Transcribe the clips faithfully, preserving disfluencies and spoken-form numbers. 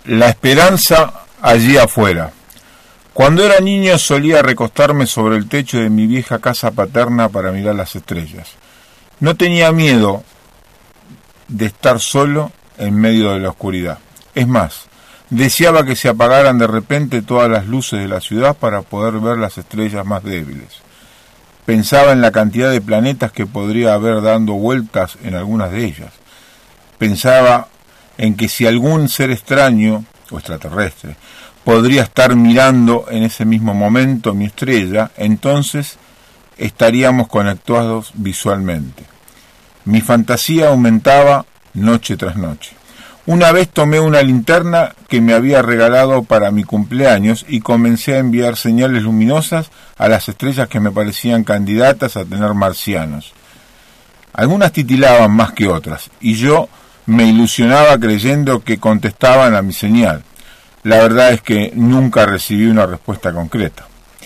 La esperanza allí afuera. Cuando era niño solía recostarme sobre el techo de mi vieja casa paterna para mirar las estrellas. No tenía miedo de estar solo en medio de la oscuridad. Es más, deseaba que se apagaran de repente todas las luces de la ciudad para poder ver las estrellas más débiles. Pensaba en la cantidad de planetas que podría haber dando vueltas en algunas de ellas. Pensaba en que si algún ser extraño o extraterrestre podría estar mirando en ese mismo momento mi estrella, entonces estaríamos conectados visualmente. Mi fantasía aumentaba noche tras noche. Una vez tomé una linterna que me había regalado para mi cumpleaños y comencé a enviar señales luminosas a las estrellas que me parecían candidatas a tener marcianos. Algunas titilaban más que otras, y yo me ilusionaba creyendo que contestaban a mi señal. La verdad es que nunca recibí una respuesta concreta.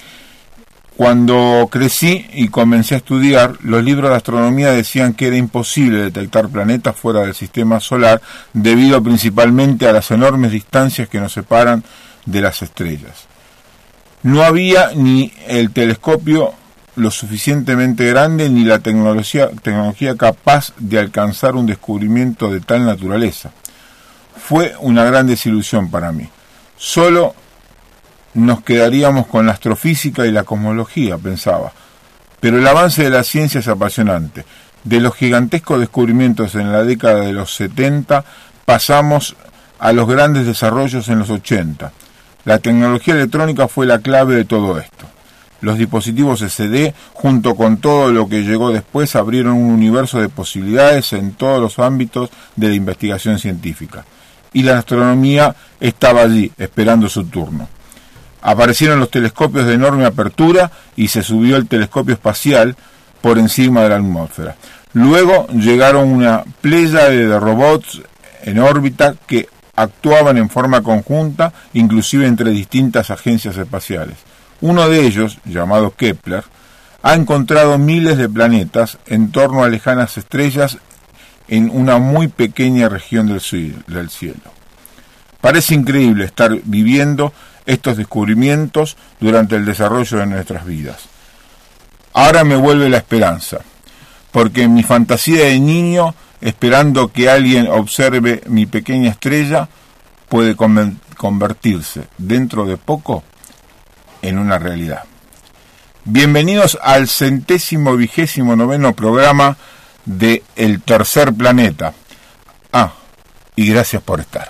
Cuando crecí y comencé a estudiar, los libros de astronomía decían que era imposible detectar planetas fuera del sistema solar debido principalmente a las enormes distancias que nos separan de las estrellas. No había ni el telescopio lo suficientemente grande ni la tecnología, tecnología capaz de alcanzar un descubrimiento de tal naturaleza. Fue una gran desilusión para mí. Solo nos quedaríamos con la astrofísica y la cosmología, pensaba. Pero el avance de la ciencia es apasionante. De los gigantescos descubrimientos en la década de los setenta, pasamos a los grandes desarrollos en los ochenta. La tecnología electrónica fue la clave de todo esto. Los dispositivos ese de, junto con todo lo que llegó después, abrieron un universo de posibilidades en todos los ámbitos de la investigación científica. Y la astronomía estaba allí, esperando su turno. Aparecieron los telescopios de enorme apertura y se subió el telescopio espacial por encima de la atmósfera. Luego llegaron una pléyade de robots en órbita que actuaban en forma conjunta, inclusive entre distintas agencias espaciales. Uno de ellos, llamado Kepler, ha encontrado miles de planetas en torno a lejanas estrellas en una muy pequeña región del cielo. Parece increíble estar viviendo estos descubrimientos durante el desarrollo de nuestras vidas. Ahora me vuelve la esperanza, porque en mi fantasía de niño, esperando que alguien observe mi pequeña estrella, puede convertirse dentro de poco en una realidad. Bienvenidos al centésimo vigésimo noveno programa de El Tercer Planeta. Ah, y gracias por estar.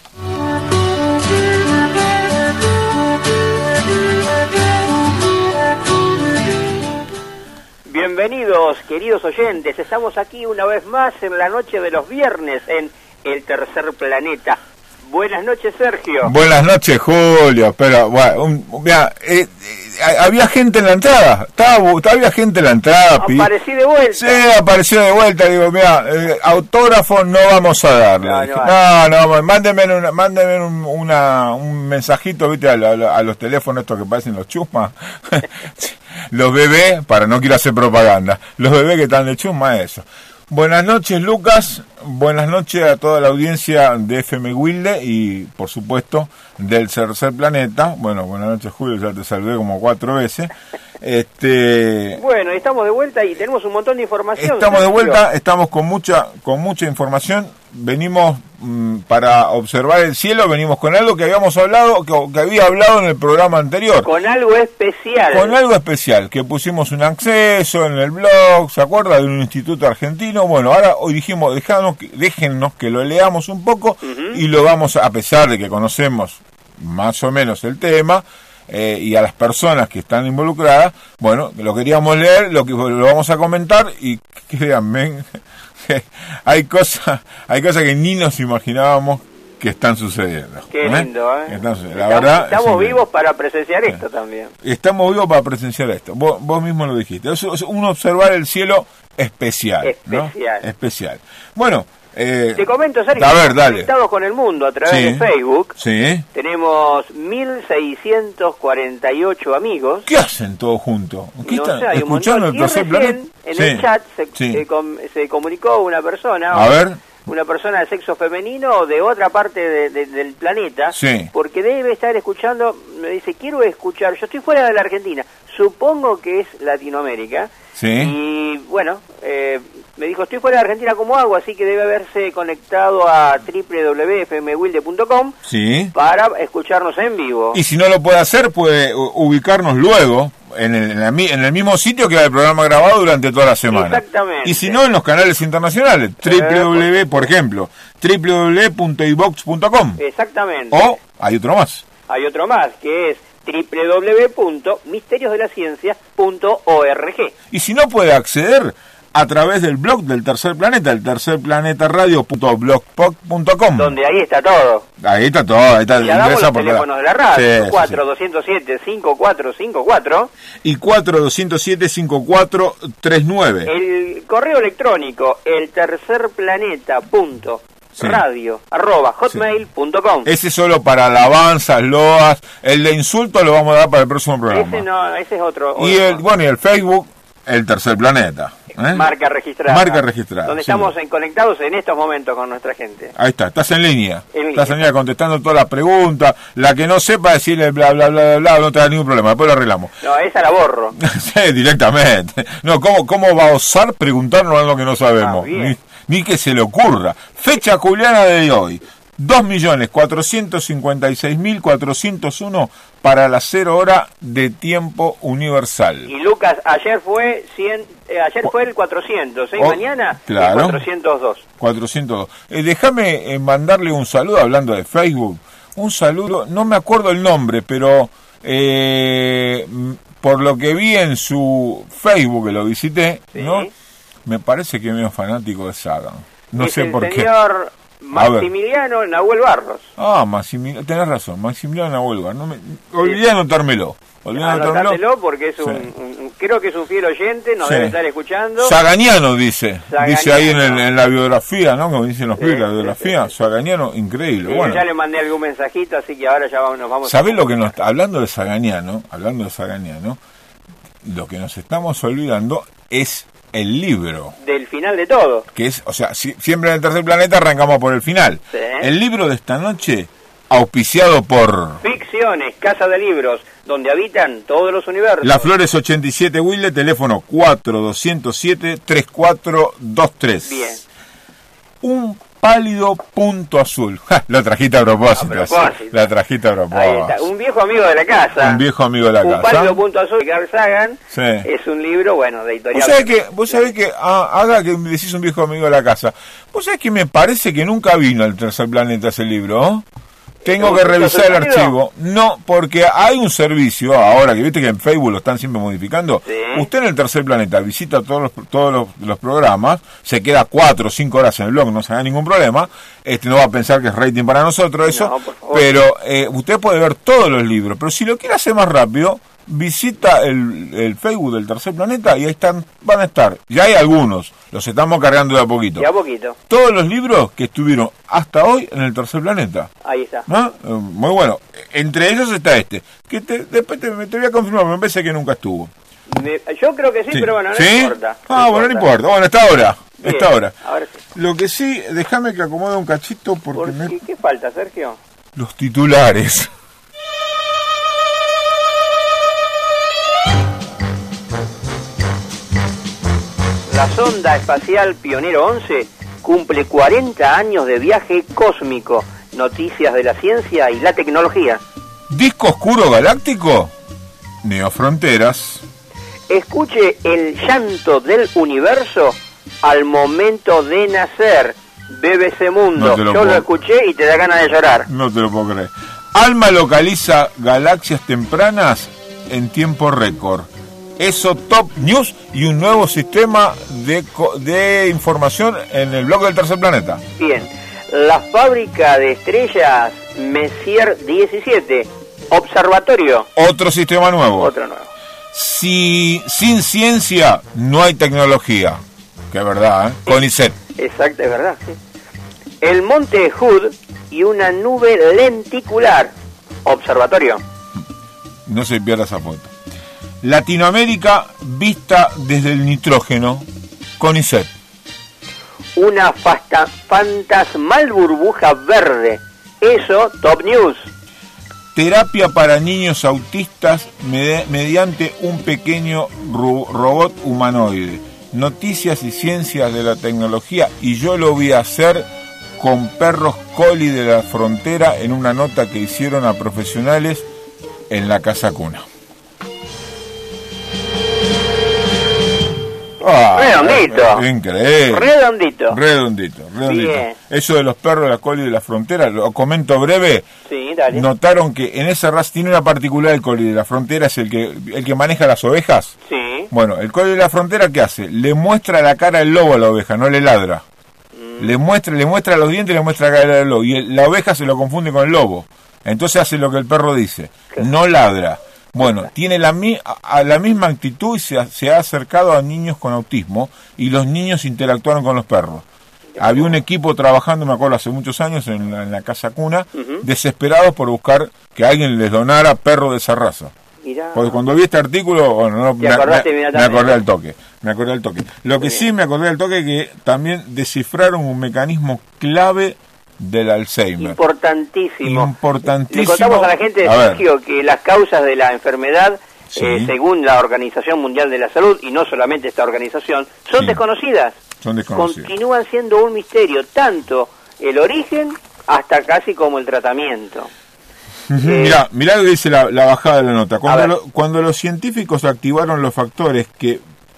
Bienvenidos, queridos oyentes. Estamos aquí una vez más en la noche de los viernes en El Tercer Planeta. Buenas noches, Sergio. Buenas noches, Julio. Pero, bueno, un, mira, eh, eh, había gente en la entrada. Estaba, había gente en la entrada. Aparecí de vuelta. Sí, apareció de vuelta. Digo, mira, eh, autógrafo no vamos a darle. No, no, no, no mándenme, una, mándenme un, una, un mensajito, viste, a, a, a los teléfonos estos que parecen los chusmas. Los bebés, para no quiero hacer propaganda, los bebés que están de chusma, eso. Buenas noches, Lucas. Buenas noches a toda la audiencia de F M Wilde y, por supuesto, del Tercer Planeta. Bueno, buenas noches, Julio, ya te saludé como cuatro veces. Este... Bueno, estamos de vuelta y tenemos un montón de información. Estamos de vuelta, estamos con mucha con mucha información. Venimos mmm, para observar el cielo, venimos con algo que habíamos hablado, que, que había hablado en el programa anterior. Con algo especial. Con algo especial, que pusimos un acceso en el blog, ¿se acuerda? De un instituto argentino. Bueno, ahora hoy dijimos, dejanos, déjennos que lo leamos un poco uh-huh. y lo vamos, a, a pesar de que conocemos más o menos el tema, eh, y a las personas que están involucradas, bueno, lo queríamos leer, lo que lo vamos a comentar y créanme, hay cosas, hay cosas que ni nos imaginábamos que están sucediendo. Qué ¿eh? lindo, ¿eh? Están, la estamos verdad, estamos vivos para presenciar esto también. Estamos vivos para presenciar esto. Vos, vos mismo lo dijiste. Es, es un observar el cielo especial. Especial. ¿no? Especial. Bueno, eh, te comento, Sergio, a ver, dale. Conectados con el mundo a través sí, de Facebook. Sí. Tenemos mil seiscientos cuarenta y ocho amigos. ¿Qué hacen todos juntos? ¿Qué no están sé, escuchando el Tercer Planeta? En sí, el chat se, sí. se, com, se comunicó una persona. A ver. una persona de sexo femenino o de otra parte de, de, del planeta, sí. porque debe estar escuchando, me dice, quiero escuchar, yo estoy fuera de la Argentina, supongo que es Latinoamérica, sí. y bueno, eh, me dijo, estoy fuera de Argentina, ¿cómo hago? Así que debe haberse conectado a doble u doble u doble u punto f m wilde punto com sí. para escucharnos en vivo. Y si no lo puede hacer, puede ubicarnos luego en el, en, la, en el mismo sitio que el programa grabado durante toda la semana. Exactamente. Y si no, en los canales internacionales, doble u doble u doble u, por ejemplo, doble u doble u doble u punto i vox punto com. Exactamente. O hay otro más. Hay otro más, que es doble u doble u doble u punto misterios de la ciencia punto org. Y si no, puede acceder a través del blog del Tercer Planeta, el tercer planeta radio punto blogspot punto com. Donde ahí está todo. Ahí está todo, ahí está. Y ya damos los por teléfonos de la radio, sí, cuatro sí, sí. dos cero siete, cinco cuatro cinco cuatro y cuatro dos cero siete, cinco cuatro tres nueve. El correo electrónico, el tercer planeta punto Sí. radio arroba hotmail punto com. Ese solo para alabanzas, loas, el de insultos lo vamos a dar para el próximo programa. Ese no, ese es otro. Y otro. el, bueno, y el Facebook, el Tercer Planeta. ¿eh? Marca registrada. Marca registrada. Donde sí. estamos en, conectados en estos momentos con nuestra gente. Ahí está, estás en línea. En estás línea. en línea contestando todas las preguntas. La que no sepa decirle bla, bla, bla, bla, bla, no te da ningún problema. Después lo arreglamos. No, esa la borro. Sí, directamente. No, ¿cómo, cómo va a osar preguntarnos algo que no sabemos? Ah, bien. ni, ni que se le ocurra. Fecha juliana de hoy. dos millones cuatrocientos cincuenta y seis mil cuatrocientos uno para la cero hora de tiempo universal. Y Lucas, ayer fue cien, eh, ayer fue el cuatrocientos, ¿eh? Oh, Mañana claro. el cuatrocientos dos. cuatrocientos dos. Eh, déjame eh, mandarle un saludo, hablando de Facebook. Un saludo, no me acuerdo el nombre, pero eh, por lo que vi en su Facebook, que lo visité, Sí. ¿no? Me parece que es medio fanático de Sagan. No es sé el por qué. señor Maximiliano Nahuel Barros. Ah, Maximiliano, tenés razón, Maximiliano Nahuel Barros. No me, olvidé anotármelo. Olvidé anotármelo. Anotátelo porque es un, Sí. un- un- creo que es un fiel oyente, nos Sí. debe estar escuchando. Saganiano dice, Saganiano. dice ahí en, el- en la biografía, ¿no? Como dicen los Sí, pibes, la sí, biografía, sí, sí. Saganiano, increíble. Sí, bueno, ya le mandé algún mensajito, así que ahora ya vamos, nos vamos. ¿sabés a... lo que nos, hablando de Saganiano, hablando de Saganiano, lo que nos estamos olvidando es el libro, Del final de todo. que es, o sea, si, siempre en el Tercer Planeta arrancamos por el final. Sí. El libro de esta noche, auspiciado por Ficciones, Casa de Libros, donde habitan todos los universos. Las Flores ochenta y siete Wilde, teléfono cuatro dos cero siete, tres cuatro dos tres. Bien. Un pálido punto azul. Ja, la trajiste a propósito. A propósito. sí, La trajiste a propósito. Ahí está, un viejo amigo de la casa. Un viejo amigo de la Un casa. pálido punto azul de Carl Sagan. Sí. Es un libro, bueno, de editorial. Vos sabés que, vos sabés que ah, haga que me decís un viejo amigo de la casa. Vos sabés que me parece que nunca vino al Tercer Planeta ese libro, ¿no? Tengo ¿Un que gusto revisar el sorprendido? archivo. No, porque hay un servicio, ahora que viste que en Facebook lo están siempre modificando. Sí. Usted en el Tercer Planeta visita todos los, todos los, los programas, se queda cuatro o cinco horas en el blog, no se da ningún problema. Este no va a pensar que es rating para nosotros eso, No, por favor. pero eh, usted puede ver todos los libros. Pero si lo quiere hacer más rápido, visita el, el Facebook del Tercer Planeta y ahí están, van a estar. Ya hay algunos, los estamos cargando de a poquito. Ya poquito. Todos los libros que estuvieron hasta hoy en el Tercer Planeta. Ahí está. ¿No? Eh, Muy bueno. Entre ellos está este. Que te, después te, te voy a confirmar, me parece que nunca estuvo. Me- yo creo que sí, Sí. pero bueno, no ¿Sí? importa. Ah, bueno, no importa. Bueno, está ahora. Bien, Está ahora. ahora sí. Lo que sí, déjame que acomode un cachito porque ¿Por me... qué, ¿Qué falta, Sergio? los titulares. La sonda espacial Pionero once cumple cuarenta años de viaje cósmico. Noticias de la ciencia y la tecnología. Disco oscuro galáctico. Neofronteras. Escuche el llanto del universo al momento de nacer. B B C Mundo. No te lo Yo puedo- lo escuché y te da ganas de llorar. No te lo puedo creer. Alma localiza galaxias tempranas en tiempo récord. Eso Top News y un nuevo sistema de, co- de información en el blog del Tercer Planeta. Bien. La fábrica de estrellas Messier diecisiete. Observatorio. Otro sistema nuevo. Otro nuevo. Si, sin ciencia no hay tecnología. Que es verdad, ¿eh? CONICET. Exacto, es verdad, sí. El monte Hood y una nube lenticular. Observatorio. No se pierda esa foto. Latinoamérica vista desde el nitrógeno. CONICET. una fasta, fantasmal burbuja verde. Eso, top news. Terapia para niños autistas med- mediante un pequeño ro- robot humanoide. Noticias y ciencias de la tecnología, y yo lo vi hacer con perros collie de la frontera en una nota que hicieron a profesionales en la Casa Cuna. Ah, redondito. Increíble. Redondito. Redondito, redondito. Bien. Eso de los perros de la collie de la frontera, lo comento breve. Sí, dale. Notaron que en esa raza tiene una particularidad el collie de la frontera, es el que el que maneja las ovejas. Sí. Bueno, el collie de la frontera, ¿qué hace? Le muestra la cara del lobo a la oveja, no le ladra. Mm. Le muestra, le muestra los dientes y le muestra la cara del lobo. Y el, la oveja se lo confunde con el lobo. Entonces hace lo que el perro dice. ¿Qué? No ladra. Bueno, tiene la, mi, a, la misma actitud y se ha, se ha acercado a niños con autismo, y los niños interactuaron con los perros. Había un equipo trabajando, me acuerdo, hace muchos años en la, en la Casa Cuna, uh-huh. desesperados por buscar que alguien les donara perro de esa raza. Mirá. Porque cuando vi este artículo, bueno, no, me, me, me acordé al toque, me acordé al toque. Lo que sí me acordé al toque es que también descifraron un mecanismo clave del Alzheimer. Importantísimo. Importantísimo. Le contamos a la gente, a Sergio, que las causas de la enfermedad, sí. eh, según la Organización Mundial de la Salud, y no solamente esta organización, son sí. desconocidas. Son desconocidas. Continúan siendo un misterio, tanto el origen hasta casi como el tratamiento. Uh-huh. eh, mirá, mirá lo que dice la, la bajada de la nota. Cuando, lo, cuando los científicos activaron los factores que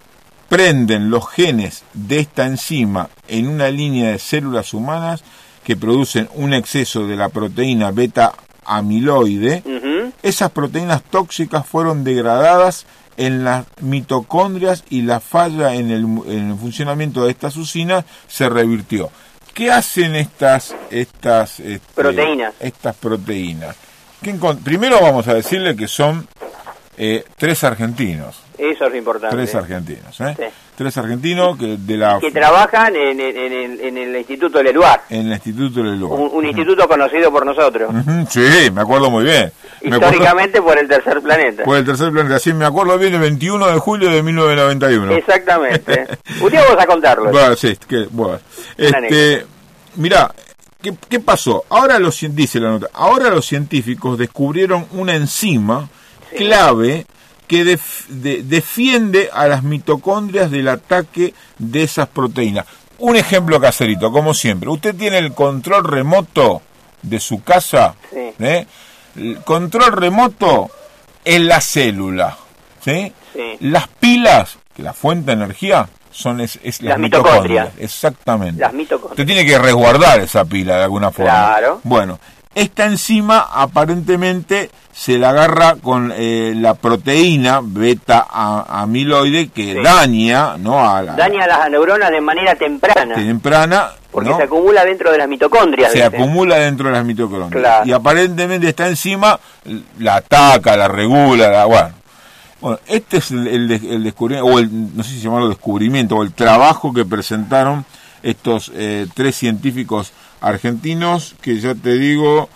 prenden los genes de esta enzima en una línea de células humanas que producen un exceso de la proteína beta-amiloide, uh-huh. esas proteínas tóxicas fueron degradadas en las mitocondrias y la falla en el, en el funcionamiento de estas usinas se revirtió. ¿Qué hacen estas estas este, proteínas? Estas proteínas. ¿Qué encont- Primero vamos a decirle que son eh, tres argentinos. Eso es lo importante. Tres argentinos, ¿eh? Sí. Tres argentinos que de la que trabajan en, en, en, el, en el Instituto Leluar. En el Instituto Leluar. Un, un uh-huh. instituto conocido por nosotros. Uh-huh. Sí, me acuerdo muy bien. Históricamente acuerdo, por el tercer planeta. Por el tercer planeta, sí, me acuerdo bien, el veintiuno de julio de mil novecientos noventa y uno. Exactamente. Un día vamos a contarlo. Bueno, sí, que, bueno. Este, mirá, ¿qué, ¿qué pasó? Ahora los, dice la nota, ahora los científicos descubrieron una enzima sí. clave que def, de, defiende a las mitocondrias del ataque de esas proteínas. Un ejemplo caserito, como siempre. Usted tiene el control remoto de su casa, sí. ¿eh? El control remoto en la célula, ¿sí? Sí. Las pilas, que la fuente de energía, son es, es las, las mitocondrias. mitocondrias. Exactamente. Las mitocondrias. Usted tiene que resguardar esa pila de alguna forma. Claro. Bueno, esta enzima aparentemente se la agarra con eh, la proteína beta-amiloide que sí. daña, ¿no? A la, daña a las neuronas de manera temprana. Temprana. Porque ¿no? se acumula dentro de las mitocondrias. Se ¿viste? acumula dentro de las mitocondrias. Claro. Y aparentemente esta enzima la ataca, la regula, la, bueno. Bueno, este es el, el, el descubrimiento, o el, no sé si se llama el descubrimiento, o el trabajo que presentaron estos eh, tres científicos argentinos, que ya te digo...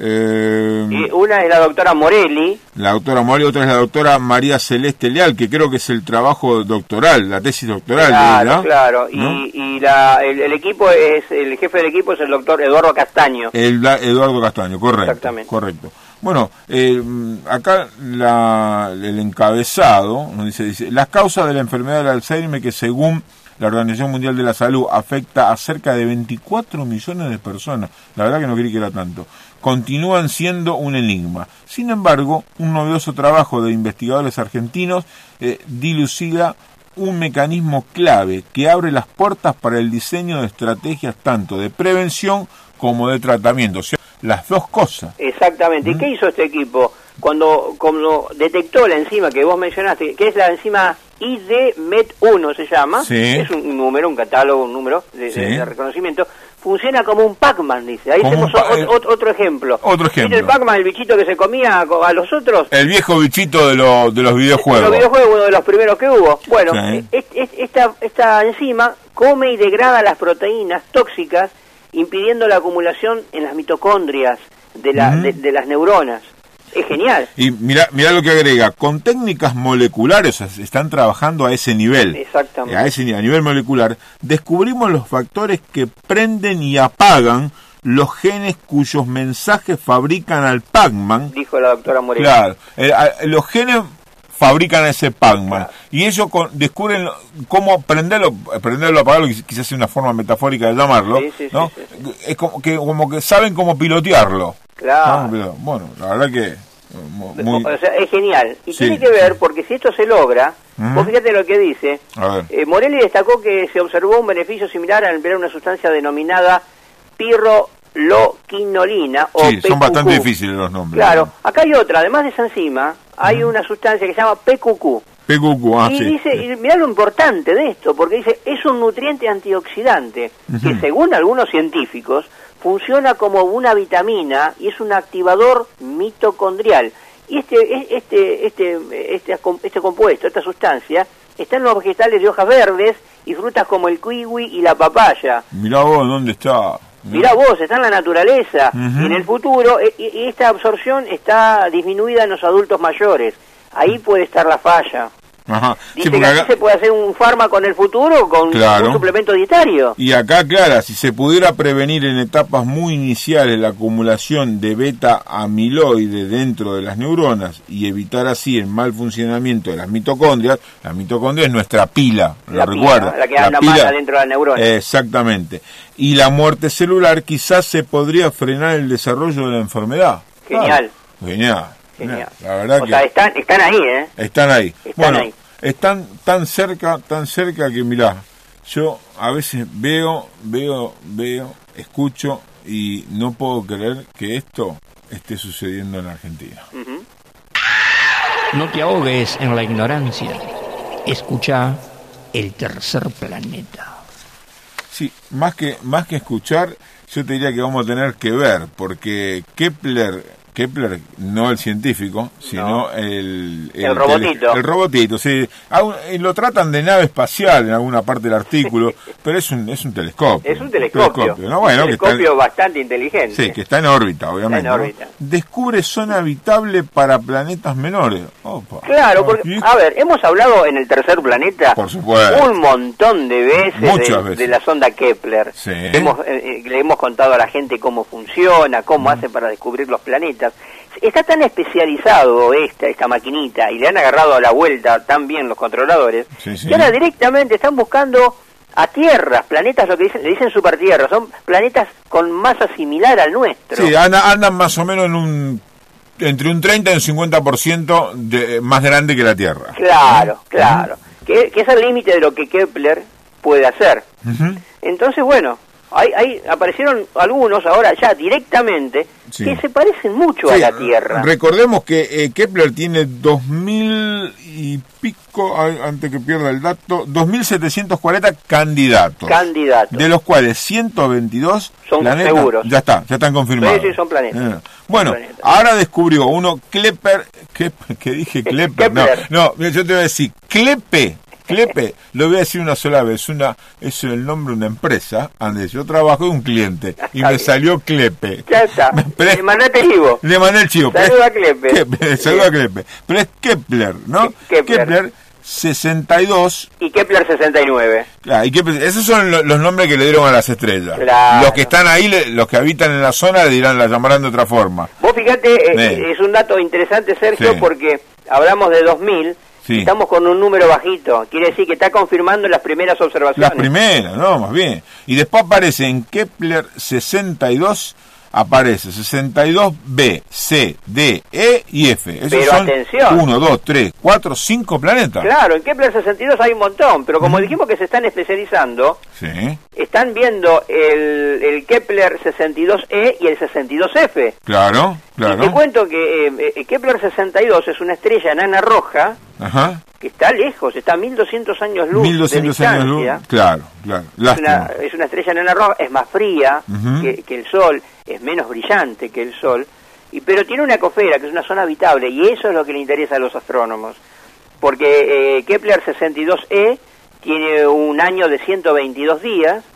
Eh, y una es la doctora Morelli. La doctora Morelli, otra es la doctora María Celeste Leal, que creo que es el trabajo doctoral, la tesis doctoral. Claro, ¿verdad? claro. ¿No? Y, y la, el, el equipo es, el jefe del equipo es el doctor Eduardo Castaño. El, Eduardo Castaño, correcto. Exactamente. Correcto. Bueno, eh, acá la, el encabezado nos dice, dice, las causas de la enfermedad del Alzheimer, que según la Organización Mundial de la Salud afecta a cerca de veinticuatro millones de personas, la verdad que no creí que era tanto, continúan siendo un enigma. Sin embargo, un novedoso trabajo de investigadores argentinos eh, dilucida un mecanismo clave que abre las puertas para el diseño de estrategias tanto de prevención como de tratamiento, o sea, las dos cosas. Exactamente. ¿Y ¿Mm? qué hizo este equipo? Cuando, cuando detectó la enzima que vos mencionaste, que es la enzima I D M E T uno se llama, sí. es un número, un catálogo, un número de, sí. de, de reconocimiento, funciona como un Pac-Man, dice. Ahí como tenemos pa- otro, otro, otro ejemplo. Otro ejemplo. ¿Viste el Pac-Man, el bichito que se comía a los otros? El viejo bichito de, lo, de los videojuegos. De los videojuegos, uno de los primeros que hubo. Bueno, sí. es, es, esta, esta enzima come y degrada las proteínas tóxicas, impidiendo la acumulación en las mitocondrias de, la, mm. de, de las neuronas. Es genial. Y mira, mira lo que agrega, con técnicas moleculares, o sea, están trabajando a ese nivel. Exactamente. A ese a nivel molecular, descubrimos los factores que prenden y apagan los genes cuyos mensajes fabrican al Pac-Man. Dijo la doctora Moreno. Claro, eh, a, los genes fabrican ese Pac-Man, claro. Y ellos con, descubren cómo prenderlo, prenderlo, apagarlo, quizás sea una forma metafórica de llamarlo, sí, sí, ¿no? Sí, sí, sí. Es como que, como que saben cómo pilotearlo. Claro. ¿No? Bueno, la verdad que... Muy... O sea, es genial. Y sí, tiene que ver, sí. porque si esto se logra, uh-huh. Vos fíjate lo que dice, eh, Morelli destacó que se observó un beneficio similar al emplear una sustancia denominada pirroloquinolina o sí, P Q Q. Son bastante difíciles los nombres. Claro, acá hay otra, además de esa enzima, hay uh-huh. una sustancia que se llama P Q Q. P Q Q, ah, y sí. dice, y mirá lo importante de esto, porque dice, es un nutriente antioxidante, uh-huh. que según algunos científicos, funciona como una vitamina y es un activador mitocondrial. Y este, este, este, este, este compuesto, esta sustancia, está en los vegetales de hojas verdes y frutas como el kiwi y la papaya. Mirá vos, ¿dónde está? Mirá vos, está en la naturaleza. Uh-huh. Y en el futuro, e, e, esta absorción está disminuida en los adultos mayores. Ahí puede estar la falla. Ajá. Dice Sí, que acá... así se puede hacer un fármaco en el futuro con claro. un suplemento dietario. Y acá, Clara, si se pudiera prevenir en etapas muy iniciales la acumulación de beta-amiloide dentro de las neuronas y evitar así el mal funcionamiento de las mitocondrias, la mitocondria es nuestra pila, la ¿lo pila, recuerda? La que anda más adentro de la neurona. Exactamente. Y la muerte celular quizás se podría frenar el desarrollo de la enfermedad. Genial. Ah, genial. Genial. La verdad o que sea, están, están ahí, ¿eh? Están ahí. Están bueno, ahí. Están tan cerca, tan cerca que, mirá, yo a veces veo, veo, veo, escucho y no puedo creer que esto esté sucediendo en Argentina. Uh-huh. No te ahogues en la ignorancia. Escucha El Tercer Planeta. Sí, más que, más que escuchar, yo te diría que vamos a tener que ver, porque Kepler... Kepler, no el científico, sino no. el, el... El robotito. El, el robotito, sí. Aún, lo tratan de nave espacial en alguna parte del artículo, pero es un es un telescopio. Es un telescopio. telescopio, ¿no? Bueno, un telescopio que está, bastante inteligente. Sí, que está en órbita, obviamente. Está en órbita. ¿No? Descubre zona habitable para planetas menores. Opa. Claro, porque, a ver, hemos hablado en El Tercer Planeta Por supuesto. un montón de veces, Muchas de, veces de la sonda Kepler. Sí. Hemos, eh, le hemos contado a la gente cómo funciona, cómo mm. hace para descubrir los planetas. Está tan especializado esta, esta maquinita y le han agarrado a la vuelta tan bien los controladores, sí, sí. que ahora directamente están buscando a tierras, planetas, lo que dicen, le dicen supertierras, son planetas con masa similar al nuestro. Sí, andan, andan más o menos en un entre un treinta y un cincuenta por ciento de, más grande que la Tierra. Claro, claro. Uh-huh. Que, que es el límite de lo que Kepler puede hacer. Uh-huh. Entonces, bueno, Hay, hay, aparecieron algunos ahora ya directamente sí. que se parecen mucho sí, a la Tierra. Recordemos que eh, Kepler tiene dos mil y pico, antes que pierda el dato, dos mil setecientos cuarenta candidatos. Candidatos. De los cuales ciento veintidós son planetas, seguros. Ya está, ya están confirmados. Sí, sí, son planetas. Eh. Bueno, son planetas. Ahora descubrió uno Kepler, que, que dije Kepler, no, no, yo te voy a decir Klepe. Klepe, lo voy a decir una sola vez, una es el nombre de una empresa, donde yo trabajo de un cliente, y me salió Klepe. Ya está, Pero, le mandaste el chivo. Le mandé el chivo. Saluda a Klepe. Klepe. Saluda a Klepe. Pero es Kepler, ¿no? Kepler. Kepler sesenta y dos. Y Kepler sesenta y nueve. Claro, y Kepler, esos son lo, los nombres que le dieron a las estrellas. Claro. Los que están ahí, le, los que habitan en la zona, le dirán, la llamarán de otra forma. Vos fíjate, eh, es un dato interesante, Sergio, sí. porque hablamos de dos mil. Sí. Estamos con un número bajito, quiere decir que está confirmando las primeras observaciones. Las primeras, no, más bien. Y después aparece en Kepler sesenta y dos, aparece sesenta y dos B, C, D, E y F. Esos pero son atención. uno, dos, tres, cuatro, cinco planetas. Claro, en Kepler sesenta y dos hay un montón, pero como mm. dijimos que se están especializando, sí. están viendo el, el Kepler sesenta y dos E y el sesenta y dos F. Claro, claro. Y te cuento que eh, Kepler sesenta y dos es una estrella enana roja. Ajá. Que está lejos, está a mil doscientos años luz mil doscientos de años luz, claro, claro. Es una, es una estrella enana roja, es más fría uh-huh. que, que el Sol, es menos brillante que el Sol, y pero tiene una ecosfera, que es una zona habitable, y eso es lo que le interesa a los astrónomos. Porque eh, Kepler sesenta y dos E tiene un año de ciento veintidós días,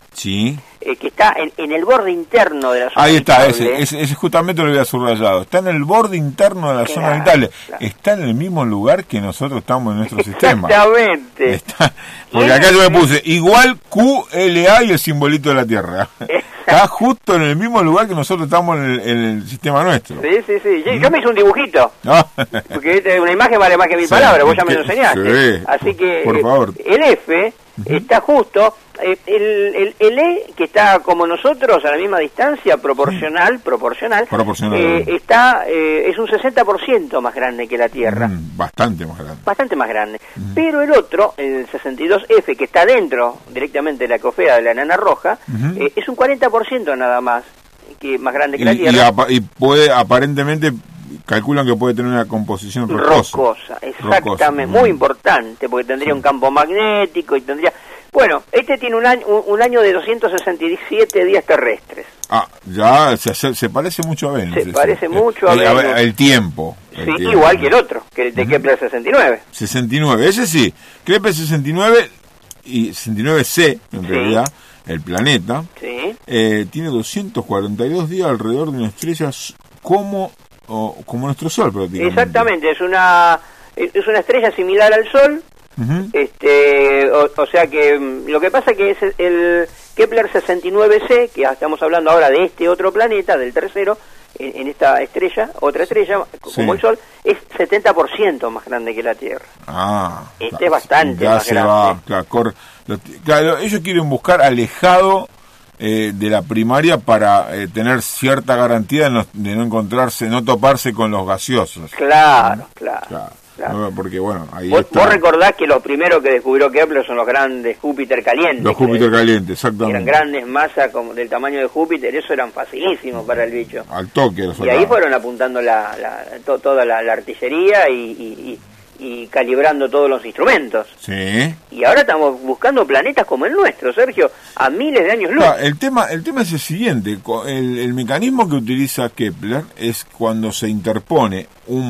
Sí. Eh, que está en, en el borde interno de la zona Ahí está, habitable. ese, ese, ese justamente lo había subrayado. Está en el borde interno de la Claro, zona habitable. claro. Está en el mismo lugar que nosotros estamos en nuestro sistema. Exactamente. Está, porque acá yo me puse igual Q L A y el simbolito de la Tierra. Está justo en el mismo lugar que nosotros estamos en el, en el sistema nuestro. Sí, sí, sí. Yo, yo me hice un dibujito. Ah. Porque ¿viste? Una imagen vale más que mil Sí, palabras, vos ya me que- lo enseñaste. sí. Así que Por eh, favor. el F está justo, eh, el, el, el E, que está como nosotros a la misma distancia, proporcional, proporcional, Proporcional. eh, está eh, es un sesenta por ciento más grande que la Tierra. Mm, bastante más grande. Bastante más grande. Pero el otro, el sesenta y dos F, que está dentro directamente de la ecosfera de la enana roja, Ujú. eh, es un cuarenta por ciento nada más que más grande que Y, la y Tierra. apa- y puede, aparentemente, calculan que puede tener una composición rocosa. Rocosa, exactamente, Rocosa. muy Mm. importante, porque tendría un campo magnético y tendría... Bueno, este tiene un año, un, un año de doscientos sesenta y siete días terrestres. Ah, ya se, hace- se parece mucho a Venus. Se ese. parece Eh, mucho a eh, Venus. ver, el tiempo. el Sí, tiempo. igual que el otro, que el de Kepler sesenta y nueve. sesenta y nueve, ese sí. Kepler sesenta y nueve y sesenta y nueve C, en Sí. realidad, el planeta, Sí, eh, tiene doscientos cuarenta y dos días alrededor de una estrella s- como, o- como nuestro Sol, prácticamente. exactamente, es una es una estrella similar al Sol. Ujú. Este, o, o sea que mm, lo que pasa que es el, el Kepler sesenta y nueve C, que estamos hablando ahora de este otro planeta, del tercero, en, en esta estrella, otra estrella, co- Sí. como el Sol, es setenta por ciento más grande que la Tierra. Ah, Este claro, es bastante ya más se grande. va, claro, corre- lo- claro, ellos quieren buscar alejado eh, de la primaria para eh, tener cierta garantía de no, de no encontrarse, no toparse con los gaseosos. Claro, claro. Claro, claro. no, porque bueno, ahí Vos, está. vos recordás que los primeros que descubrió Kepler son los grandes Júpiter calientes. Los que Júpiter le- calientes, que exactamente. eran grandes masas como del tamaño de Júpiter, eso eran facilísimos para el bicho. Al toque los Y ahí sacaban. fueron apuntando la, la- to- toda la, la artillería y, y- y- y calibrando todos los instrumentos. Sí. Y ahora estamos buscando planetas como el nuestro, Sergio, a miles de años luz. Ah, el tema el tema es el siguiente, co- el, el mecanismo que utiliza Kepler es cuando se interpone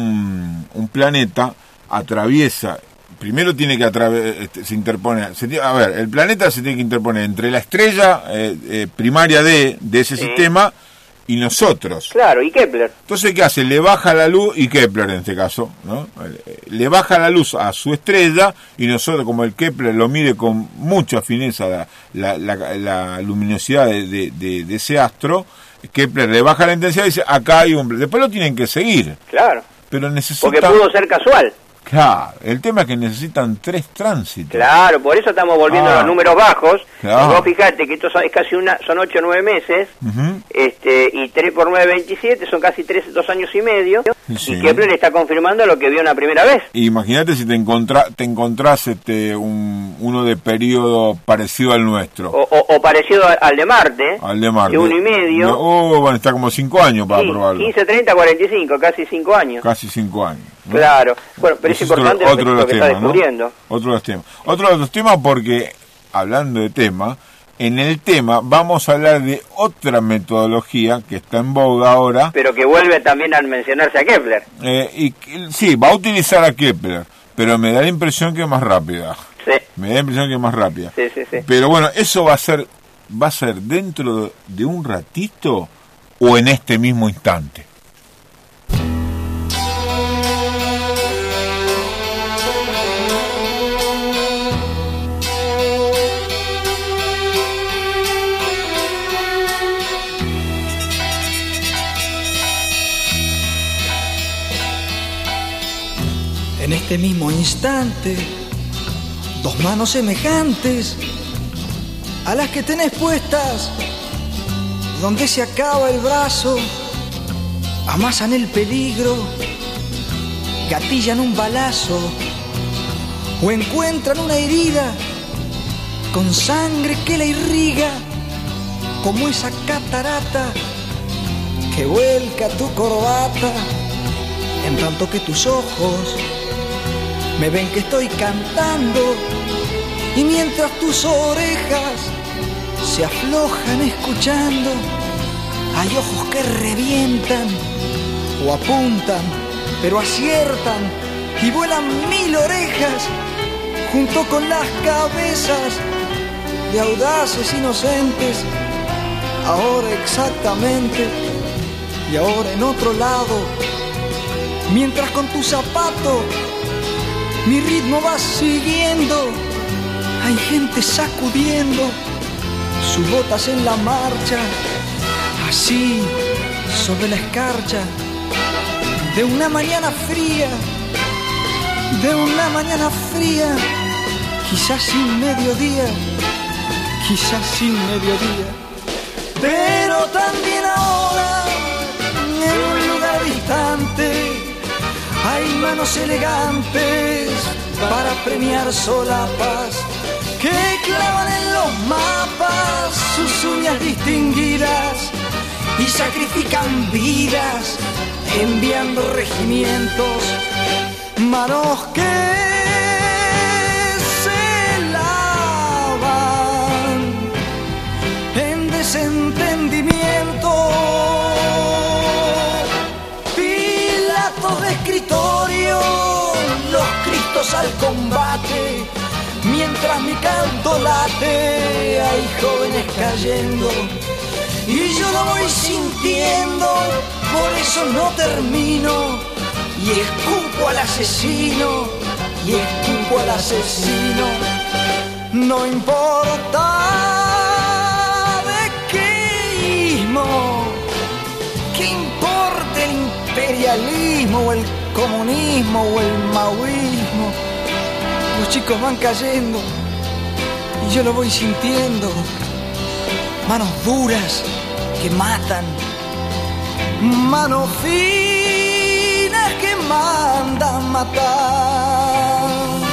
un, un planeta, atraviesa, primero tiene que atravesar, se interpone, se tiene- a ver, el planeta se tiene que interponer entre la estrella eh, eh, primaria de, de ese Sí. sistema y nosotros. Claro, y Kepler. Entonces, ¿qué hace? Le baja la luz, y Kepler en este caso, ¿no? Eh, Le baja la luz a su estrella, y nosotros, como el Kepler lo mide con mucha fineza la, la, la- la luminosidad de, de- de- de ese astro, Kepler le baja la intensidad y dice, acá hay un... Después lo tienen que seguir, Claro, pero necesitan... porque pudo ser casual. Claro, el tema es que necesitan tres tránsitos. Claro, por eso estamos volviendo Ah. a los números bajos. Claro. Y vos fijate que esto son, es casi una, son ocho o nueve meses, Ujú. este, y tres por nueve, veintisiete, son casi tres, dos años y medio. Sí. Y Kepler está confirmando lo que vio una primera vez. Imagínate si te, encontra, te encontrás este, un, uno de periodo parecido al nuestro. O, o- o parecido a- al de Marte, Al de Marte. de uno y medio. No, oh, van a estar como cinco años para Sí, probarlo. quince, treinta, cuarenta y cinco, casi cinco años. Casi cinco años. ¿no? Claro, bueno, pero es Ese otro- importante lo que, otro de lo los que está temas, ¿no? descubriendo. Otro de los temas. Otro de los temas porque, hablando de tema, en el tema vamos a hablar de otra metodología que está en boga ahora. Pero que vuelve también a mencionarse a Kepler. eh, y que- sí, va a utilizar a Kepler, pero me da la impresión que es más rápida. Sí, Me da la impresión que es más rápida. sí, sí, sí. Pero bueno, eso va a ser va a ser dentro de, de un ratito o en este mismo instante. En este mismo instante, dos manos semejantes a las que tenés puestas, donde se acaba el brazo, amasan el peligro, gatillan un balazo o encuentran una herida con sangre que la irriga, como esa catarata que vuelca tu corbata, en tanto que tus ojos me ven que estoy cantando, y mientras tus orejas se aflojan escuchando, hay ojos que revientan o apuntan, pero aciertan y vuelan mil orejas junto con las cabezas de audaces inocentes, ahora exactamente, y ahora en otro lado, mientras con tu zapato mi ritmo va siguiendo, hay gente sacudiendo sus botas en la marcha, así sobre la escarcha de una mañana fría, de una mañana fría, quizás sin mediodía, quizás sin mediodía. Pero también ahora, en un lugar distante, hay manos elegantes para premiar solapas que clavan en los mapas sus uñas distinguidas y sacrifican vidas enviando regimientos, manos que se lavan en desentendimiento, pilatos de escritorio, los cristos al combate, mientras mi canto late, hay jóvenes cayendo y yo lo voy sintiendo, por eso no termino y escupo al asesino, y escupo al asesino. No importa de qué ismo, que importa el imperialismo o el comunismo o el maoísmo, los chicos van cayendo y yo lo voy sintiendo. Manos duras que matan, manos finas que mandan matar.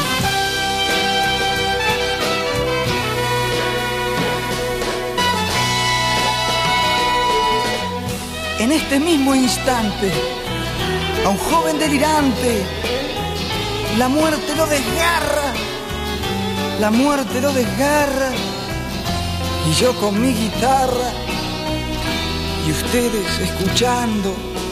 En este mismo instante, a un joven delirante, la muerte lo desgarra, la muerte lo desgarra, y yo con mi guitarra, y ustedes escuchando.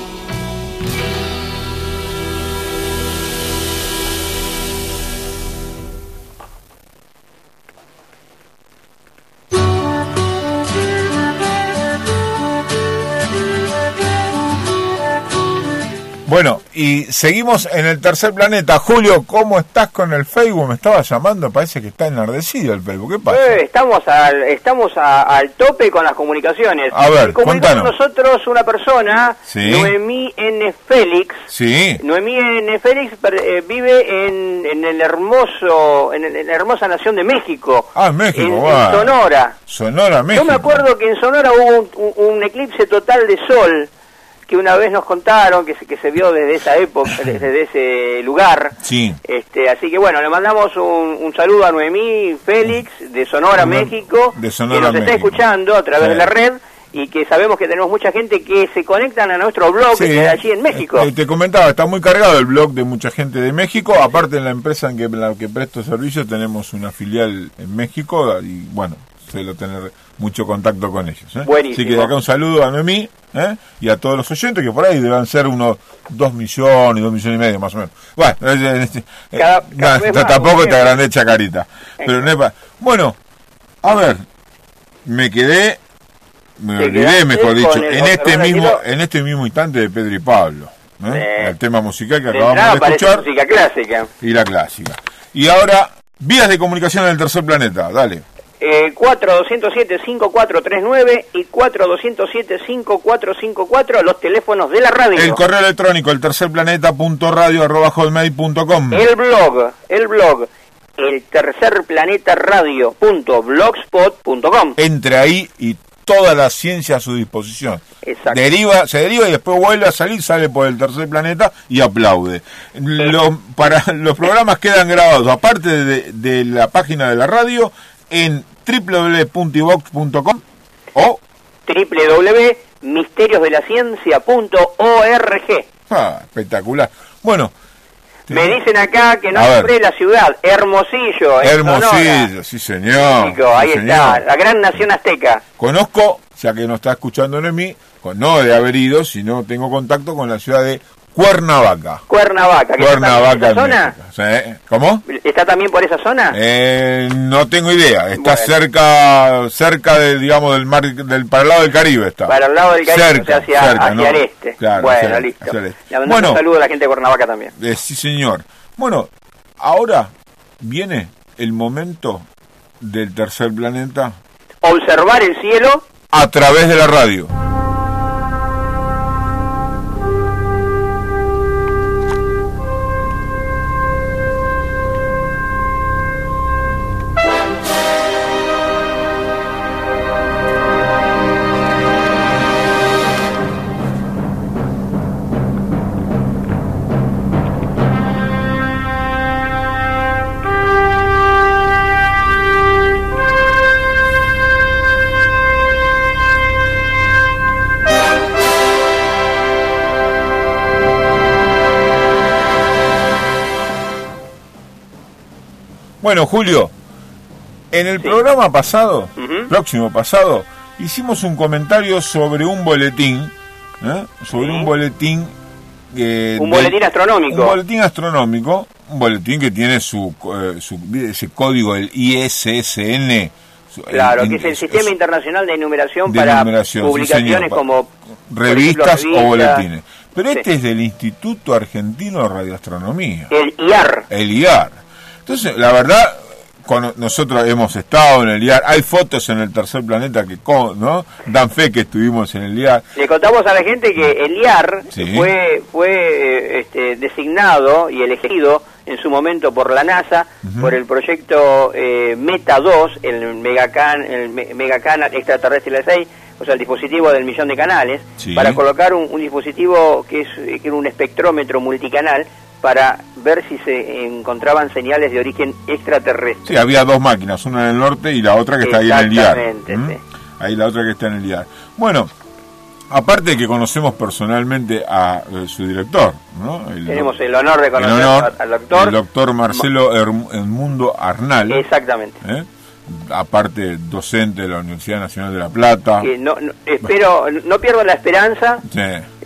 Bueno, y seguimos en el tercer planeta. Julio, ¿cómo estás con el Facebook? Me estaba llamando, parece que está enardecido el Facebook. ¿Qué pasa? Eh, estamos al, estamos a, al tope con las comunicaciones. A ver, comunicamos nosotros una persona, ¿sí? Noemí N. Félix. Sí. Noemí N. Félix eh, vive en, en el hermoso, en, el, en la hermosa nación de México. Ah, en México, en, wow. en Sonora. Sonora, México. Yo me acuerdo que en Sonora hubo un, un, un eclipse total de sol, que una vez nos contaron que se, que se vio desde esa época, desde ese lugar. Sí. Este, así que bueno, le mandamos un, un saludo a Noemí Félix de Sonora, México, de Sonora, que nos México. está escuchando a través Sí. de la red y que sabemos que tenemos mucha gente que se conectan a nuestro blog Sí. eh, allí en México. Eh, te comentaba, está muy cargado el blog de mucha gente de México. Aparte, en la empresa en que, en la que presto servicios tenemos una filial en México y bueno, suelo tener mucho contacto con ellos, ¿eh? Buenísimo. Así que de acá un saludo a Noemí, ¿eh? Y a todos los oyentes, que por ahí deben ser unos dos millones, dos millones y medio más o menos. Bueno, eh, eh, Cada- cada eh, vez t- más, tampoco muy te bien. agrandé chacarita. Pero nepa, bueno, a ver, me quedé, me Te olvidé, quedaste mejor dicho, con el- en este ahora mismo, quiero- en este mismo instante de Pedro y Pablo, ¿eh? Eh, El tema musical que De acabamos entrada de parece escuchar música clásica. y la clásica. Y ahora, vías de comunicación en el tercer planeta, dale. Eh, cuatro dos cero siete cinco cuatro tres nueve y cuatro dos cero siete cinco cuatro cinco cuatro, los teléfonos de la radio. El correo electrónico, el tercerplaneta punto radio arroba hotmail punto com. El blog, el blog, el tercer planeta radio punto blogspot punto com. Entre ahí y toda la ciencia a su disposición. Exacto. Deriva, se deriva y después vuelve a salir, sale por el tercer planeta y aplaude. Lo- para los programas quedan grabados, aparte de, de la página de la radio, en doble u doble u doble u punto ivox punto com o doble u doble u doble u punto misterios de la ciencia punto org. ah, espectacular. Bueno, te- Me dicen acá que no A ver. nombré la ciudad, Hermosillo. en Sonora. Hermosillo, sí señor. México, ahí sí, está, señor. la gran nación azteca. Conozco, ya que no está escuchando en mí, con- no de haber ido, sino tengo contacto con la ciudad de Cuernavaca. Cuernavaca. ¿Que Cuernavaca, está también en por esa zona? Sí. ¿Cómo? ¿Está también por esa zona? Eh, no tengo idea. Está Bueno. cerca, cerca de, digamos, del mar, del para el lado del Caribe está. Para el lado del Caribe, cerca, o sea, hacia, cerca, hacia ¿no? el este. Claro, bueno, hacia el- listo. hacia el este. Le mandamos Bueno. un saludo a la gente de Cuernavaca también. Eh, sí, señor. Bueno, ahora viene el momento del tercer planeta Observar el cielo. a través de la radio. Bueno, Julio, en el Sí. programa pasado, Ujú. próximo pasado, hicimos un comentario sobre un boletín, ¿eh? sobre Sí. un boletín... eh, Un de- boletín astronómico. Un boletín astronómico, un boletín que tiene su, eh, su ese código, el I S S N. su- Claro, el- que es el es- Sistema es- Internacional de Enumeración de para enumeración, sí, publicaciones señor, pa- como por revistas ejemplo, o revistas. boletines. Pero Sí. este es del Instituto Argentino de Radioastronomía, El I A R. el I A R. Entonces, la verdad, con, nosotros hemos estado en el I A R, hay fotos en el tercer planeta que co- ¿no? dan fe que estuvimos en el I A R. Le contamos a la gente que el I A R Sí. fue fue eh, este, designado y elegido en su momento por la NASA Ujú. por el proyecto eh, Meta dos, el megacan el me- megacanal extraterrestre seis, o sea, el dispositivo del millón de canales, Sí. para colocar un, un dispositivo que es eh, que era un espectrómetro multicanal para ver si se encontraban señales de origen extraterrestre. Sí, había dos máquinas, una en el norte y la otra que está ahí en el I A R. Exactamente, ¿Mm? sí. Ahí la otra que está en el I A R. Bueno, aparte de que conocemos personalmente a eh, su director, ¿no? El, Tenemos el honor de el conocer honor, al doctor. el doctor Marcelo Herm- Edmundo Arnal, Exactamente. ¿eh? aparte docente de la Universidad Nacional de La Plata. Que no, no- espero, no pierdo la esperanza Sí.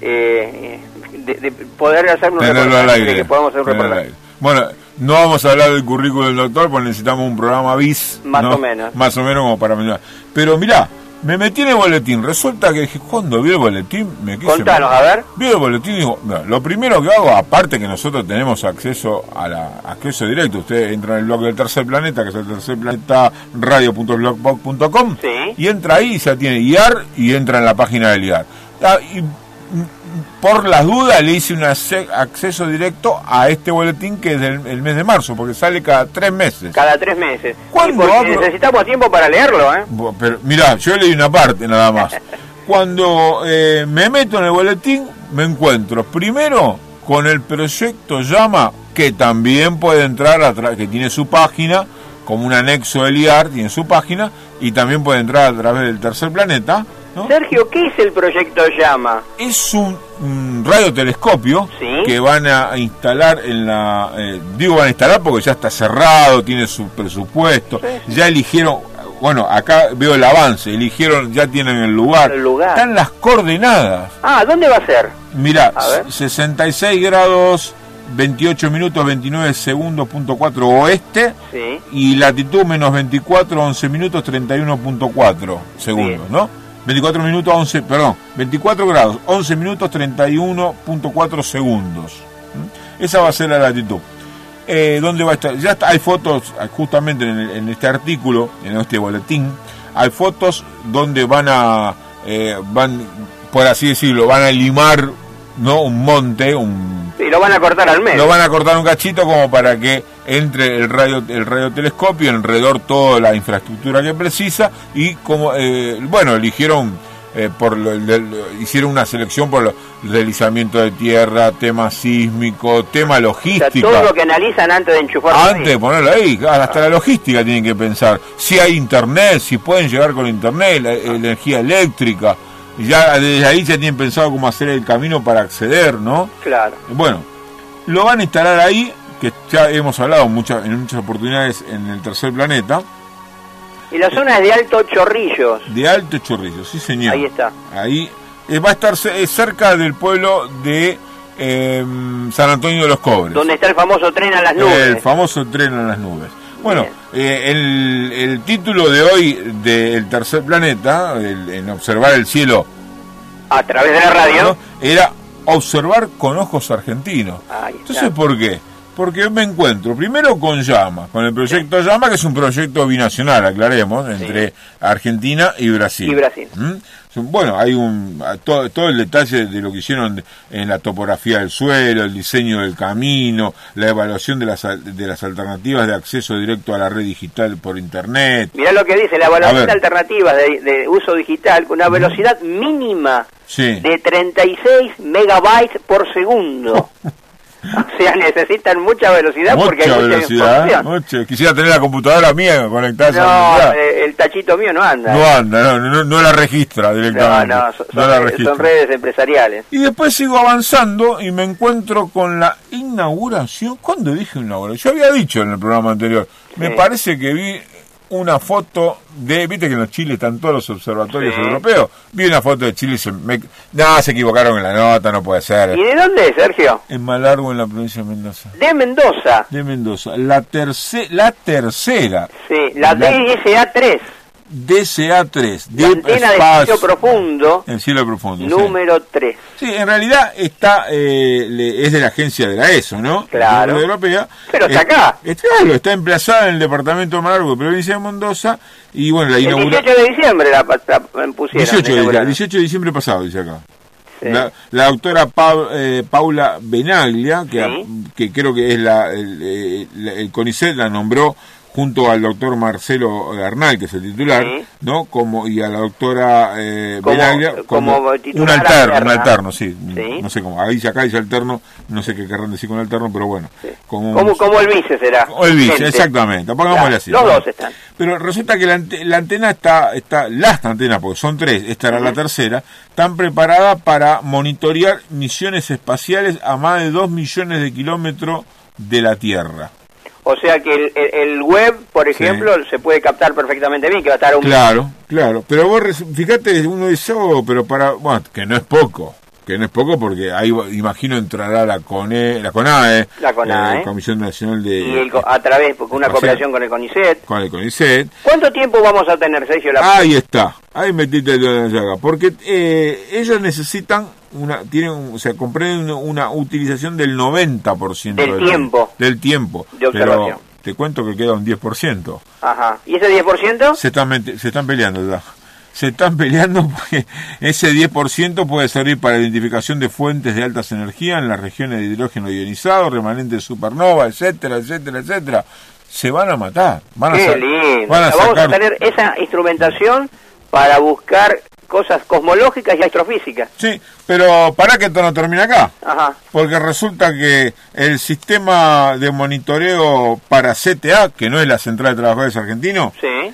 eh, de, de poder hacer un Tenerlo al reportaje, aire. de que podamos hacer un tenerlo al reportaje. aire. Bueno, no vamos a hablar del currículo del doctor porque necesitamos un programa bis. Más ¿no? o menos. Más o menos como para mencionar. Pero mirá, me metí en el boletín. Resulta que dije, cuando vi el boletín, me quise... Contanos, a ver. Vi el boletín y digo, no, lo primero que hago, aparte que nosotros tenemos acceso a la acceso directo, usted entra en el blog del Tercer Planeta, que es el tercer planeta radio punto blogspot punto com, Sí. y entra ahí y ya tiene I A R y entra en la página del I A R. Ah, y, mm, por las dudas le hice un ace- acceso directo a este boletín que es del el mes de marzo, porque sale cada tres meses. Cada tres meses. ¿Cuándo Y porque abro? necesitamos tiempo para leerlo, ¿eh? Bu- Pero mirá, yo leí una parte nada más. Cuando eh, me meto en el boletín, me encuentro primero con el proyecto Llama, que también puede entrar, a tra- que tiene su página, como un anexo del I A R, tiene su página, y también puede entrar a través del Tercer Planeta, ¿no? Sergio, ¿qué es el proyecto Llama? Es un, un radiotelescopio Sí. que van a instalar en la... eh, digo van a instalar porque ya está cerrado, tiene su presupuesto, Sí. ya eligieron... Bueno, acá veo el avance, eligieron, ya tienen el lugar. El lugar. Están las coordenadas. Ah, ¿dónde va a ser? Mirá, A ver. sesenta y seis grados, veintiocho minutos, veintinueve segundos, punto cuatro oeste, Sí. y latitud menos veinticuatro, once minutos, treinta y uno punto cuatro segundos, Bien. ¿no? veinticuatro minutos, once, perdón, veinticuatro grados, once minutos, treinta y uno punto cuatro segundos. ¿Mm? Esa va a ser la latitud. Eh, ¿Dónde va a estar? Ya está, hay fotos, justamente en, el- en este artículo, en este boletín, hay fotos donde van a, eh, van, por así decirlo, van a limar, ¿no? Un monte, un Sí, lo van a cortar al medio. lo van a cortar un cachito como para que entre el radio el radiotelescopio, alrededor toda la infraestructura que precisa, y como eh, bueno, eligieron eh, por lo, el- el- hicieron una selección por lo- el deslizamiento de tierra, tema sísmico, tema O sea, logística. todo lo que analizan antes de enchufarlo Antes de ahí. ponerlo ahí, hasta la logística tienen que pensar. Si hay internet, si pueden llegar con internet, la, la energía eléctrica. Ya desde ahí ya tienen pensado cómo hacer el camino para acceder, ¿no? Claro. Bueno, lo van a instalar ahí, que ya hemos hablado muchas, en muchas oportunidades en el Tercer Planeta, Y la zona es de Alto Chorrillos. de Alto Chorrillo, sí señor. Ahí está. Ahí eh, va a estar ce- eh, cerca del pueblo de eh, San Antonio de los Cobres. Donde está el famoso tren a las nubes. El famoso tren a las nubes. Bueno, eh, el, el título de hoy del Tercer Planeta, el, en observar el cielo a través de la radio, ¿no?, era observar con ojos argentinos. Ahí está. Entonces, ¿por qué? Porque me encuentro primero con Llama, con el proyecto sí. Llama, que es un proyecto binacional, aclaremos, entre sí. Argentina y Brasil. Y Brasil. ¿Mm? Bueno, hay un todo, todo el detalle de lo que hicieron en la topografía del suelo, el diseño del camino, la evaluación de las de las alternativas de acceso directo a la red digital por internet. Mirá lo que dice, la evaluación de alternativas de, de uso digital con una velocidad mínima sí. de treinta y seis megabytes por segundo. O sea, necesitan mucha velocidad mucha porque hay mucha velocidad, información. Mucha. Quisiera tener la computadora mía conectada. No, el, el tachito mío no anda. No anda, no, no, no la registra directamente. No, no, son, no la registra. Son redes empresariales. Y después sigo avanzando y me encuentro con la inauguración. ¿Cuándo dije inauguración? Yo había dicho en el programa anterior. Me sí. parece que vi una foto de, viste que en los Chile están todos los observatorios sí. europeos, vi una foto de Chile y se me, no, se equivocaron en la nota, no puede ser. ¿Y de dónde es, Sergio? En Malargüe, en la provincia de Mendoza. De Mendoza. De Mendoza, la tercera, la tercera. Sí, la, la D S A tres. D S A tres, la antena de cielo profundo, en cielo profundo, número sí. tres. Sí, en realidad está eh, le, es de la agencia de la E S O, ¿no? Claro. La Europea. Pero está está, acá. Está, claro, está emplazada en el departamento de Malargüe, provincia de Mendoza, y bueno, la inauguración. El dieciocho de diciembre la, la pusieron. dieciocho de, dieciocho de diciembre pasado, dice acá. Sí. La, la doctora pa, eh, Paula Benaglia, que, sí. que creo que es la el, el, el CONICET la nombró junto al doctor Marcelo Arnal, que es el titular, sí. ¿no? Como y a la doctora eh, como, Benaglia, como, como un alterno, un alterno, sí. sí. No sé cómo, ahí dice acá dice alterno, no sé qué querrán decir con alterno, pero bueno. Sí. Como, como, como el vice será. O el vice, gente. Exactamente, pongámosle claro, así. Los ¿no? dos están. Pero resulta que la, la antena está, está, las antenas, porque son tres, esta era uh-huh. la tercera, están preparadas para monitorear misiones espaciales a más de dos millones de kilómetros de la Tierra. O sea que el, el, el web, por ejemplo, sí. se puede captar perfectamente bien, que va a estar un... Claro, claro. Pero vos, fíjate, uno dice, oh, pero para... Bueno, que no es poco. Que no es poco porque ahí, imagino, entrará la CONE, la CONAE, la CONAE, eh, Comisión Nacional de... Y el, a través, porque una cooperación con el CONICET. Con el CONICET. ¿Cuánto tiempo vamos a tener, Sergio? La... Ahí está. Ahí metiste el dedo en la llaga. Porque eh, ellos necesitan... una tienen o sea comprenden una utilización del noventa por ciento del, del tiempo del tiempo de observación. Pero te cuento que queda un diez por ciento. Ajá. ¿Y ese diez por ciento? Se están se están peleando ya. Se están peleando porque ese diez por ciento puede servir para identificación de fuentes de altas energías en las regiones de hidrógeno ionizado, remanentes de supernova, etcétera, etcétera, etcétera. Se van a matar, van Qué a lindo. Van a Vamos sacar... a tener esa instrumentación para buscar cosas cosmológicas y astrofísicas. Sí, pero para que esto no termine acá. Ajá. Porque resulta que el sistema de monitoreo para C T A, que no es la Central de Trabajadores Argentinos, sí. eh,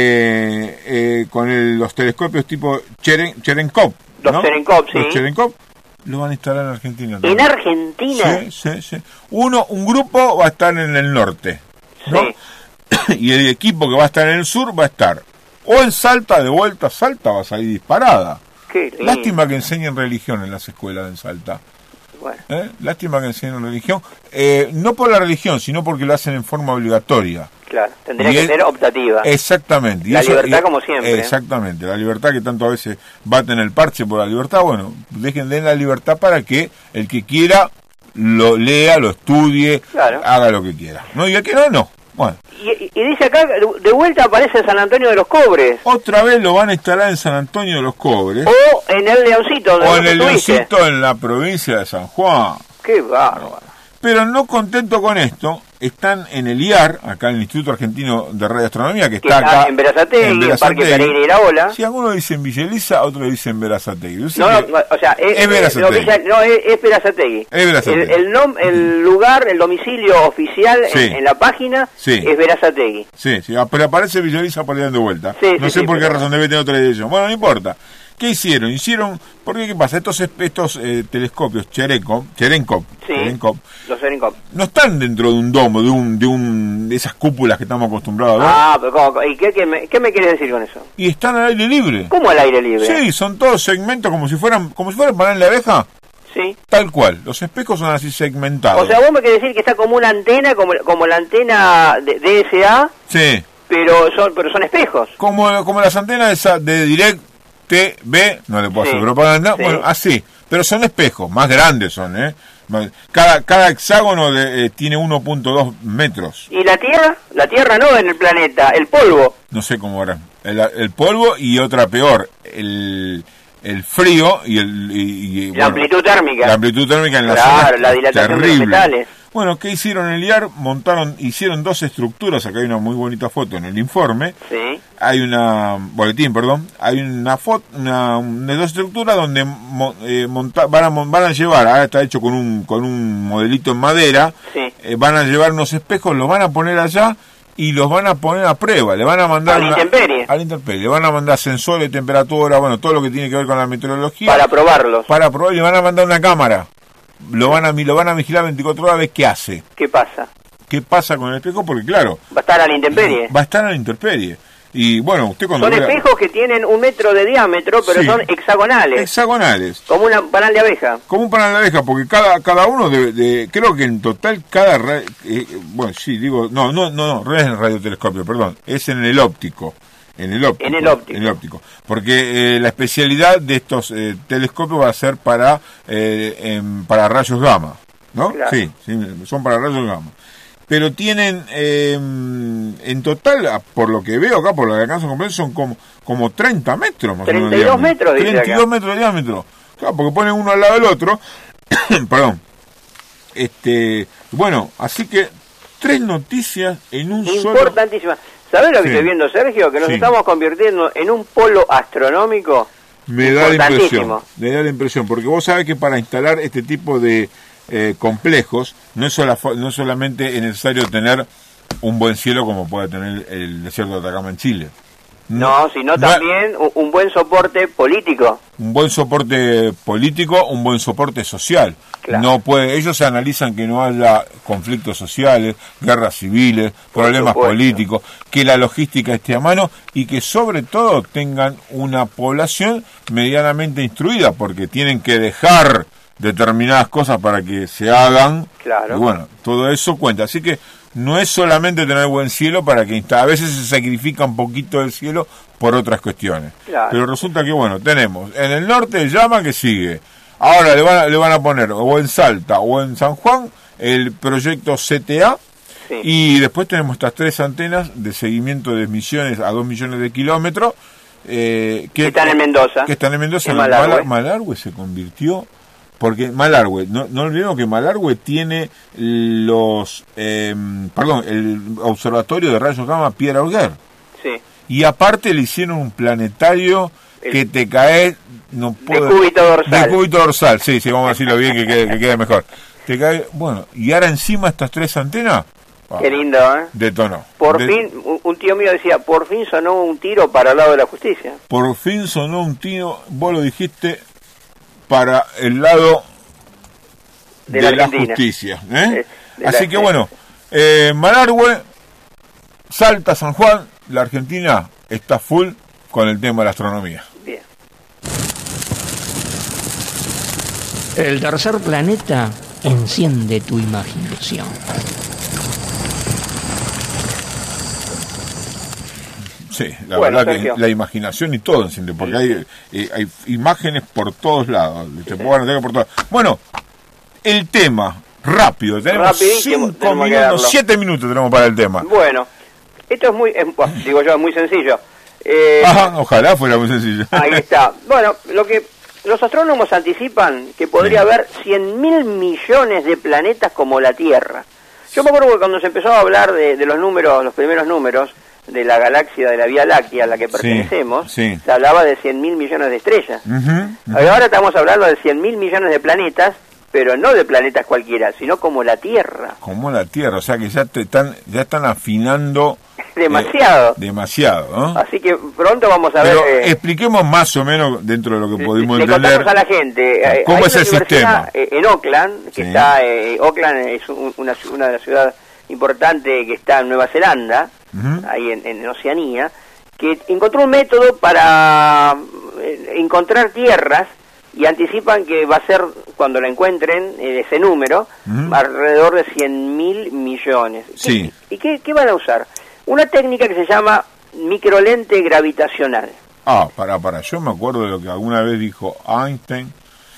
eh, con el, los telescopios tipo Cheren, Cherenkov, los ¿no? Cherenkov, sí. Los Cherenkov lo van a instalar en Argentina. ¿En también. Argentina? Sí, sí, sí. Uno, un grupo va a estar en el norte, ¿no? Sí. Y el equipo que va a estar en el sur va a estar o en Salta, de vuelta a Salta va a salir disparada. Qué Lástima que enseñen religión en las escuelas en Salta. Bueno. ¿Eh? Lástima que enseñen religión. Eh, no por la religión, sino porque lo hacen en forma obligatoria. Claro, tendría y que es, ser optativa. Exactamente. Y la eso, libertad y, como siempre. Exactamente, la libertad que tanto a veces baten el parche por la libertad. Bueno, dejen de la libertad para que el que quiera lo lea, lo estudie, claro. haga lo que quiera. ¿No? Y el que no, no. Bueno. Y, y dice acá, de vuelta aparece San Antonio de los Cobres. Otra vez lo van a instalar en San Antonio de los Cobres. O en el Leoncito. O en el Leoncito, en la provincia de San Juan. Qué bárbaro. Pero no contento con esto, están en el I A R, acá en el Instituto Argentino de Radioastronomía, que está, que está acá en Berazategui, en, en Parque Pereira y Iraola. Si algunos dicen Villa Elisa, otros dicen Berazategui. No, no, o sea, es, es Berazategui. No, no, es, es Berazategui. Es Berazategui. El, el, nom, el lugar, el domicilio oficial sí. en, en la página sí. es Berazategui. Sí, sí, pero aparece Villa Elisa por ahí dando vuelta. Sí, no sí, sé sí, por qué pero... razón debe tener otra dirección. Bueno, no importa. ¿Qué hicieron? Hicieron, porque ¿qué pasa? Estos estos eh, telescopios Cherenkov, Cherenkov, sí, Cherenkov, los Cherenkov, no están dentro de un domo, de un de un de esas cúpulas que estamos acostumbrados a ver. Ah, pero ¿cómo? ¿Y qué, qué, me, qué me quieres decir con eso? Y están al aire libre. ¿Cómo al aire libre? Sí, son todos segmentos como si fueran como si fueran panel de abeja. Sí. Tal cual, los espejos son así segmentados. O sea, vos me querés decir que está como una antena, como, como la antena de D S A, sí. pero son pero son espejos. Como, como las antenas esa de Direct T V, no le puedo Sí. hacer propaganda, Sí. bueno, así, pero son espejos, más grandes son, ¿eh? Cada, cada hexágono de, eh, tiene uno punto dos metros. ¿Y la Tierra? La Tierra no en el planeta, el polvo. No sé cómo era. El, el polvo y otra peor, el, el frío y el... Y, y, La bueno, amplitud térmica. La amplitud térmica en la Claro, zona la dilatación de los terrible. metales. Bueno, ¿qué hicieron en el I A R? Montaron, hicieron dos estructuras, acá hay una muy bonita foto en el informe. Sí. Hay una, boletín, perdón, hay una foto, una, una dos estructuras donde mo, eh, monta, van, a, van a llevar, ahora está hecho con un, con un modelito en madera, Sí. eh, van a llevar unos espejos, los van a poner allá y los van a poner a prueba, le van a mandar... A la una- intemperie. a la intemperie, le van a mandar sensores de temperatura, bueno, todo lo que tiene que ver con la meteorología. Para probarlos. Para probar, y le van a mandar una cámara. Lo van a, lo van a vigilar veinticuatro horas a ver qué hace. ¿Qué pasa? ¿Qué pasa con el espejo? Porque claro, ¿Va a estar a la intemperie? va a estar a la intemperie. Y bueno, usted cuando Son vea- espejos que tienen un metro de diámetro, pero Sí. son hexagonales, hexagonales, como una panal de abeja. como un panal de abeja, porque cada cada uno de, de- creo que en total cada ra- eh, bueno, sí, digo, no, no, no, no, no es en el radiotelescopio, perdón, es en el óptico. En el óptico. En el óptico. En el óptico. Porque eh, la especialidad de estos eh, telescopios va a ser para eh, em, para rayos gamma, ¿no? Claro. Sí, sí, son para rayos gamma. Pero tienen, eh, en total, a- por lo que veo acá, por lo que alcanzo a comprender, son como, como treinta metros más o menos. de treinta y dos diámetro. metros, dice treinta y dos acá. metros de diámetro. Claro, porque ponen uno al lado del otro. Perdón. Este, bueno, así que tres noticias en un solo... Importantísima. ¿Sabés lo que Sí. estoy viendo, Sergio? Que nos Sí. estamos convirtiendo en un polo astronómico. Me da la impresión, Importantísimo. me da la impresión, porque vos sabés que para instalar este tipo de eh, complejos no es, sola, no es solamente necesario tener un buen cielo como puede tener el desierto de Atacama en Chile. No, sino no- también un, un buen soporte político. Un buen soporte político, un buen soporte social. Claro. No puede, ellos analizan que no haya conflictos sociales, guerras civiles, Por problemas supuesto. políticos, que la logística esté a mano y que sobre todo tengan una población medianamente instruida, porque tienen que dejar determinadas cosas para que se hagan. Claro. Y bueno, todo eso cuenta. Así que no es solamente tener buen cielo para que insta- a veces se sacrifica un poquito del cielo por otras cuestiones. Claro. Pero resulta que bueno, tenemos en el norte el llama que sigue. Ahora le van a, le van a poner o en Salta o en San Juan el proyecto C T A. Sí. Y después tenemos estas tres antenas de seguimiento de emisiones a dos millones de kilómetros. Eh, Que están en Mendoza. Que están en Mendoza. En No, Malargüe. Mala- Malargüe se convirtió... Porque Malargüe, no, no olvidemos que Malargüe tiene los... Eh, perdón, el observatorio de rayos gamma Pierre Auger. Sí. Y aparte le hicieron un planetario El- que te cae... No puedo, cúbito dorsal. De cúbito dorsal, sí, sí, vamos a decirlo bien que quede, que quede mejor. Te cae... Bueno, y ahora encima estas tres antenas... ah, Qué lindo, ¿eh? detonó. Por De- fin, un, un tío mío decía, por fin sonó un tiro para el lado de la justicia. Por fin sonó un tiro, vos lo dijiste, para el lado De de, la la, Argentina. justicia. ¿eh? De- de Así la- que bueno, eh, Malargüe, Salta, San Juan, la Argentina está full con el tema de la astronomía. Bien. El tercer planeta enciende tu imaginación. Sí, la Bueno, verdad Sergio. que la imaginación y todo enciende, porque hay, eh, hay imágenes por todos lados, te puedo garantizar que por todos lados. Bueno, el tema, rápido, tenemos Rapidísimo, cinco tenemos que minutos, darlo. siete minutos tenemos para el tema. Bueno, esto es muy, es- bueno, digo yo, es muy sencillo. Eh, Ajá, ojalá fuera muy sencillo. Ahí está. Bueno, lo que los astrónomos anticipan que podría Sí. haber cien mil millones de planetas como la Tierra. Yo me acuerdo que cuando se empezó a hablar de, de los números, los primeros números de la galaxia de la Vía Láctea a la que pertenecemos, sí. se hablaba de cien mil millones de estrellas. Ujú, ujú. Ahora estamos hablando de cien mil millones de planetas, pero no de planetas cualquiera, sino como la Tierra. Como la Tierra, o sea que ya te están, ya están afinando Demasiado. eh, demasiado, ¿no? Así que pronto vamos a Pero ver... eh, expliquemos más o menos dentro de lo que pudimos Le entender. contamos a la gente. eh, ¿Cómo hay es una el universidad, sistema? eh, en Auckland, que Sí. está, eh, Auckland es un- una, ci- una de las ciudades importantes que está en Nueva Zelanda, Ujú. ahí en, en Oceanía, que encontró un método para eh, encontrar tierras y anticipan que va a ser, cuando la encuentren, eh, ese número, uh-huh. alrededor de cien mil millones. Sí. ¿Y qué, qué van a usar? Una técnica que se llama microlente gravitacional. Ah, para, para, yo me acuerdo de lo que alguna vez dijo Einstein,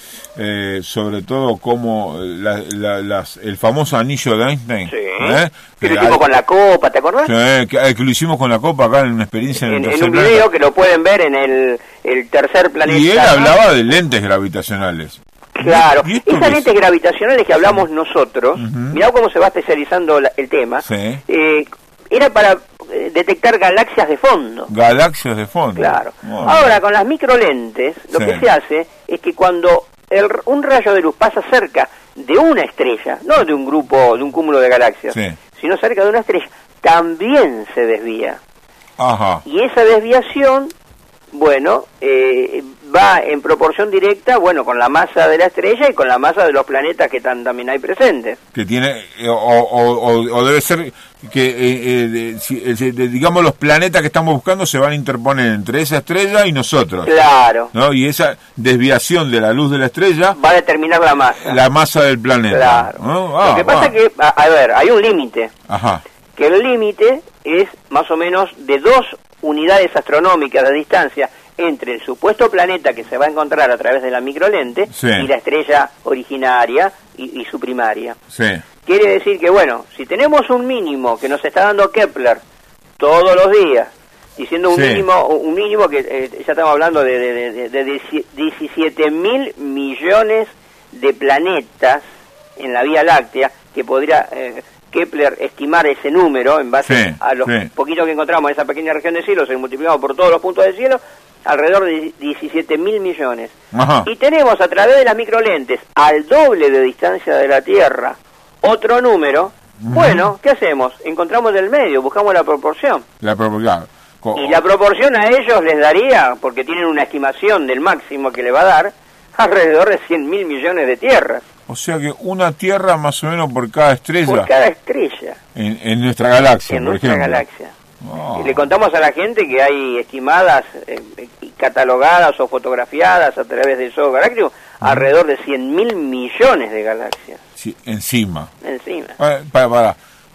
eh, sobre todo como la, la, las, el famoso anillo de Einstein. Sí. ¿eh? Que lo que hicimos hay, con la copa, ¿te acordás? Sí, que, que lo hicimos con la copa acá en una experiencia en, En, el en tercer un video planeta. que lo pueden ver en el, el tercer planeta. Y él hablaba de lentes gravitacionales. Claro, ¿Y esto esas qué es? lentes gravitacionales que hablamos nosotros, Uh-huh. mirá cómo se va especializando la, el tema, Sí. eh, era para eh, detectar galaxias de fondo. Galaxias de fondo. Claro. Oh, Ahora, con las microlentes, lo Sí. que se hace es que cuando el, un rayo de luz pasa cerca de una estrella, no de un grupo, de un cúmulo de galaxias, Sí. sino cerca de una estrella, también se desvía. Ajá. Y esa desviación, bueno, eh, va en proporción directa, bueno, con la masa de la estrella y con la masa de los planetas que están también hay presentes. Que tiene, eh, o, o, o, o debe ser que, eh, eh, de, si, eh, de, digamos, los planetas que estamos buscando se van a interponer entre esa estrella y nosotros. Claro. ¿No? Y esa desviación de la luz de la estrella, Va a determinar la masa. la masa del planeta. Claro. ¿No? Ah, Lo que pasa ah. es que, a, a ver, hay un límite. Ajá. Que el límite es más o menos de dos unidades astronómicas de distancia entre el supuesto planeta que se va a encontrar a través de la microlente Sí. y la estrella originaria y, y su primaria. Sí. Quiere decir que, bueno, si tenemos un mínimo que nos está dando Kepler todos los días, diciendo un Sí. mínimo un mínimo que eh, ya estamos hablando de, de, de, de diecisiete mil millones de planetas en la Vía Láctea, que podría eh, Kepler estimar ese número en base Sí, a los sí. poquitos que encontramos en esa pequeña región de cielo, se multiplicamos por todos los puntos del cielo, alrededor de diecisiete mil millones. Ajá. Y tenemos a través de las microlentes, al doble de distancia de la Tierra, otro número. Ujú. Bueno, ¿qué hacemos? Encontramos del medio, buscamos la proporción. La propiedad. Co- Y la proporción a ellos les daría, porque tienen una estimación del máximo que le va a dar, alrededor de cien mil millones de tierras. O sea que una Tierra más o menos por cada estrella Por cada estrella en, en nuestra galaxia, en por nuestra ejemplo. galaxia. Ah. Y le contamos a la gente que hay estimadas eh, y catalogadas o fotografiadas a través del Zoo Galáctico alrededor de cien mil millones de galaxias Sí, encima. encima. Ah, Para, para,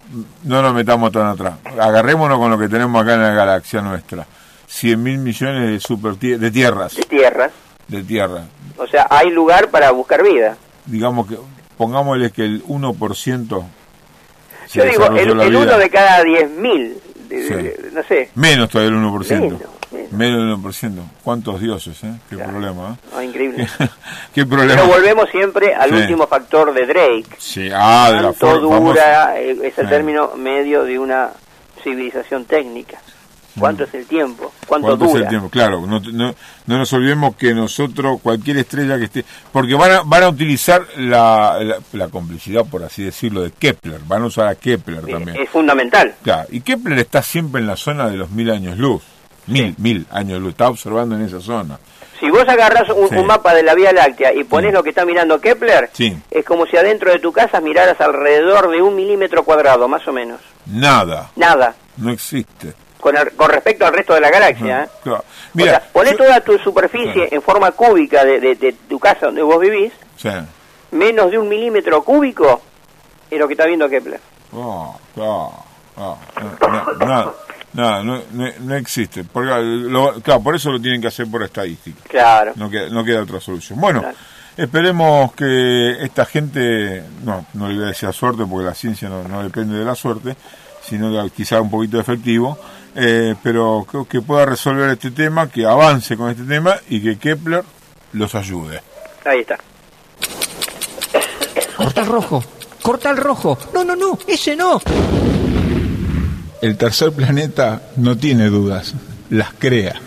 no nos metamos tan atrás. Agarrémonos con lo que tenemos acá en la galaxia nuestra. cien mil millones de, super tie- de tierras. De tierras. De tierra. O sea, hay lugar para buscar vida. Digamos que, pongámosle que el uno por ciento se Yo digo, desarrolló el, la el vida. uno de cada diez mil, de- Sí. de- no sé. Menos todavía el uno por ciento. Menos, menos. Menos del uno por ciento. ¿Cuántos dioses, eh? Qué Claro. problema, ¿eh? No, increíble. Qué problema. Pero volvemos siempre al Sí. último factor de Drake. Sí, ah, de la ¿Cuánto forma dura eh, ese Sí. término medio de una civilización técnica? ¿Cuánto es el tiempo? ¿Cuánto, ¿Cuánto dura? es el tiempo? Claro, no, no, no nos olvidemos que nosotros, cualquier estrella que esté... Porque van a, van a utilizar la, la, la complicidad, por así decirlo, de Kepler. Van a usar a Kepler Eh, también. Es fundamental. Claro, y Kepler está siempre en la zona de los mil años luz. Mil, mil años luz. Está observando en esa zona. Si vos agarrás un, Sí. un mapa de la Vía Láctea y ponés Sí. lo que está mirando Kepler, Sí. es como si adentro de tu casa miraras alrededor de un milímetro cuadrado, más o menos. Nada. Nada. No existe. Con, el- con respecto al resto de la galaxia. ¿eh? Claro. O Mira, sea, poné yo- toda tu superficie Claro. en forma cúbica de, de- de tu casa donde vos vivís, Sí. menos de un milímetro cúbico es lo que está viendo Kepler. Oh, claro, claro, no, no, nada, nada, no, no, no existe. Porque, lo, claro, por eso lo tienen que hacer por estadística. Claro. No queda, no queda otra solución. Bueno, Claro. esperemos que esta gente, no, no le voy a decir suerte porque la ciencia no, no depende de la suerte, sino de, quizá un poquito efectivo, eh, pero que, que pueda resolver este tema, que avance con este tema y que Kepler los ayude. Ahí está. Corta el rojo. Corta el rojo. No, no, no. Ese no. El tercer planeta no tiene dudas, las crea.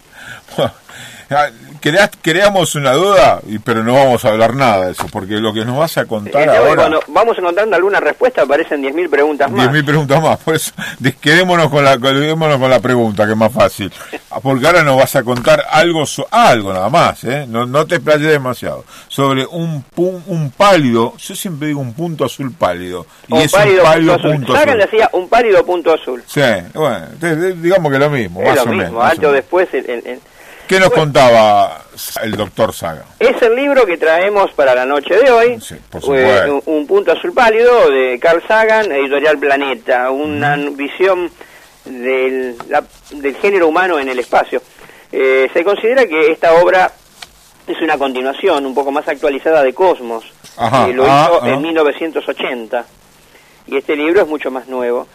Creas, creamos una duda, y- pero no vamos a hablar nada de eso, porque lo que nos vas a contar El tema es que ahora... cuando vamos encontrando alguna respuesta aparecen diez mil preguntas más. diez mil preguntas más, por eso des- quedémonos con la quedémonos con la pregunta, que es más fácil. Ah, porque ahora nos vas a contar algo, so- algo nada más, ¿eh? No, no te explayes demasiado. Sobre un pu- un pálido, yo siempre digo un punto azul pálido. Y un es pálido un pálido punto azul. punto Sagan azul. decía un pálido punto azul. Sí, bueno, te- te- digamos que lo mismo, Es más lo o mismo, menos. más o alto menos. después el, el- el- ¿Qué ¿qué nos contaba el doctor Sagan? Es el libro que traemos para la noche de hoy. Sí, por supuesto. Eh, un, un punto azul pálido de Carl Sagan, editorial Planeta. Una uh-huh. visión del, la, del género humano en el espacio. Eh, se considera que esta obra es una continuación un poco más actualizada de Cosmos. Ajá, eh, lo ah, hizo ah. en mil novecientos ochenta. Y este libro es mucho más nuevo.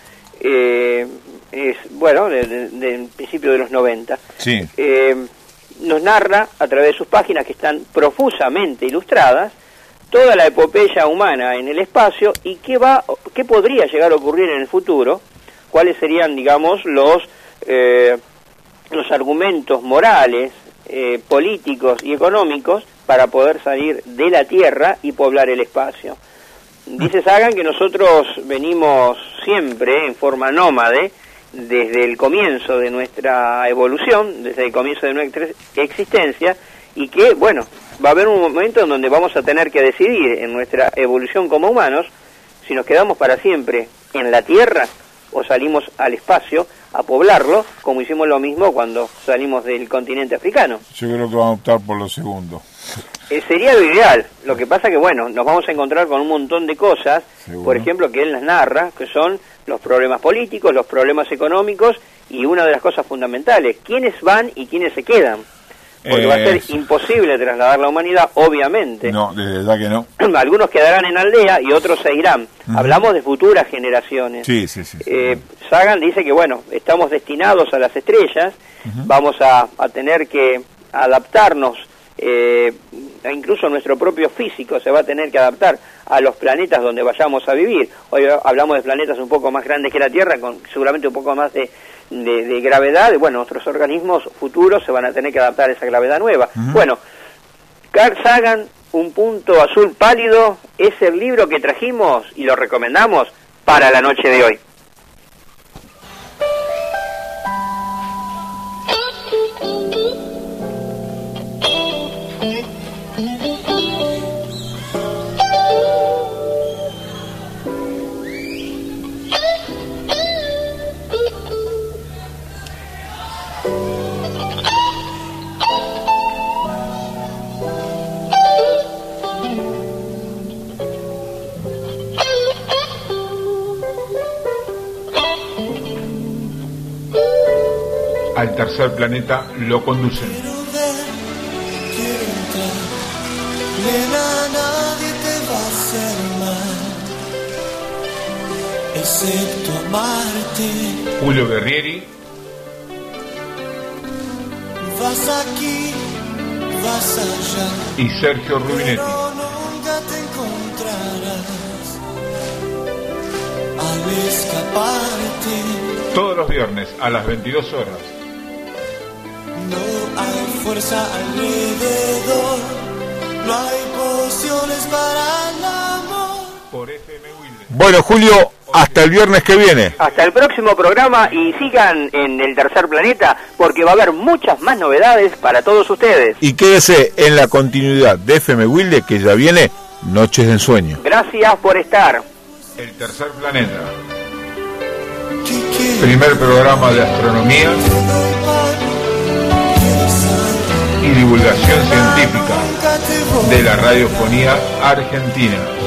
Eh, es, bueno, del de, de, de principio de los noventa. Sí. Eh, nos narra, a través de sus páginas que están profusamente ilustradas, toda la epopeya humana en el espacio y qué va, qué podría llegar a ocurrir en el futuro, cuáles serían, digamos, los eh, los argumentos morales, eh, políticos y económicos para poder salir de la Tierra y poblar el espacio. Dice Sagan que nosotros venimos siempre en forma nómade desde el comienzo de nuestra evolución, desde el comienzo de nuestra existencia, y que, bueno, va a haber un momento en donde vamos a tener que decidir en nuestra evolución como humanos si nos quedamos para siempre en la Tierra o salimos al espacio a poblarlo, como hicimos lo mismo cuando salimos del continente africano. Yo creo que vamos a optar por lo segundo. Eh, sería lo ideal. Lo que pasa que, bueno, nos vamos a encontrar con un montón de cosas, ¿seguro? Por ejemplo, que él las narra, que son los problemas políticos, los problemas económicos y una de las cosas fundamentales, quiénes van y quiénes se quedan. Porque eh, va a ser imposible trasladar la humanidad, obviamente. No, de verdad que no. Algunos quedarán en aldea y otros se irán. Uh-huh. Hablamos de futuras generaciones. Sí, sí, sí. sí. Eh, Sagan dice que, bueno, estamos destinados a las estrellas, uh-huh. vamos a, a tener que adaptarnos, eh, incluso nuestro propio físico se va a tener que adaptar a los planetas donde vayamos a vivir. Hoy hablamos de planetas un poco más grandes que la Tierra, con seguramente un poco más de... De, de gravedad. Bueno, nuestros organismos futuros se van a tener que adaptar a esa gravedad nueva. Uh-huh. Bueno, Carl Sagan, Un punto azul pálido, es el libro que trajimos y lo recomendamos para la noche de hoy. Al tercer planeta lo conducen. Quiero ver, quiero entrar. Nena, nadie te va a hacer mal, excepto amarte. Julio Guerrieri. Vas aquí, vas allá. Y Sergio Rubinetti. Pero nunca te encontrarás al escaparte. Todos los viernes a las veintidós horas. No hay fuerza alrededor, no hay pociones para el amor. Por F M Wilde. Bueno, Julio, hasta el viernes que viene. Hasta el próximo programa y sigan en el tercer planeta porque va a haber muchas más novedades para todos ustedes. Y quédese en la continuidad de F M Wilde que ya viene Noches de Ensueño. Gracias por estar. El tercer planeta. Primer programa de astronomía y divulgación científica de la radiofonía argentina.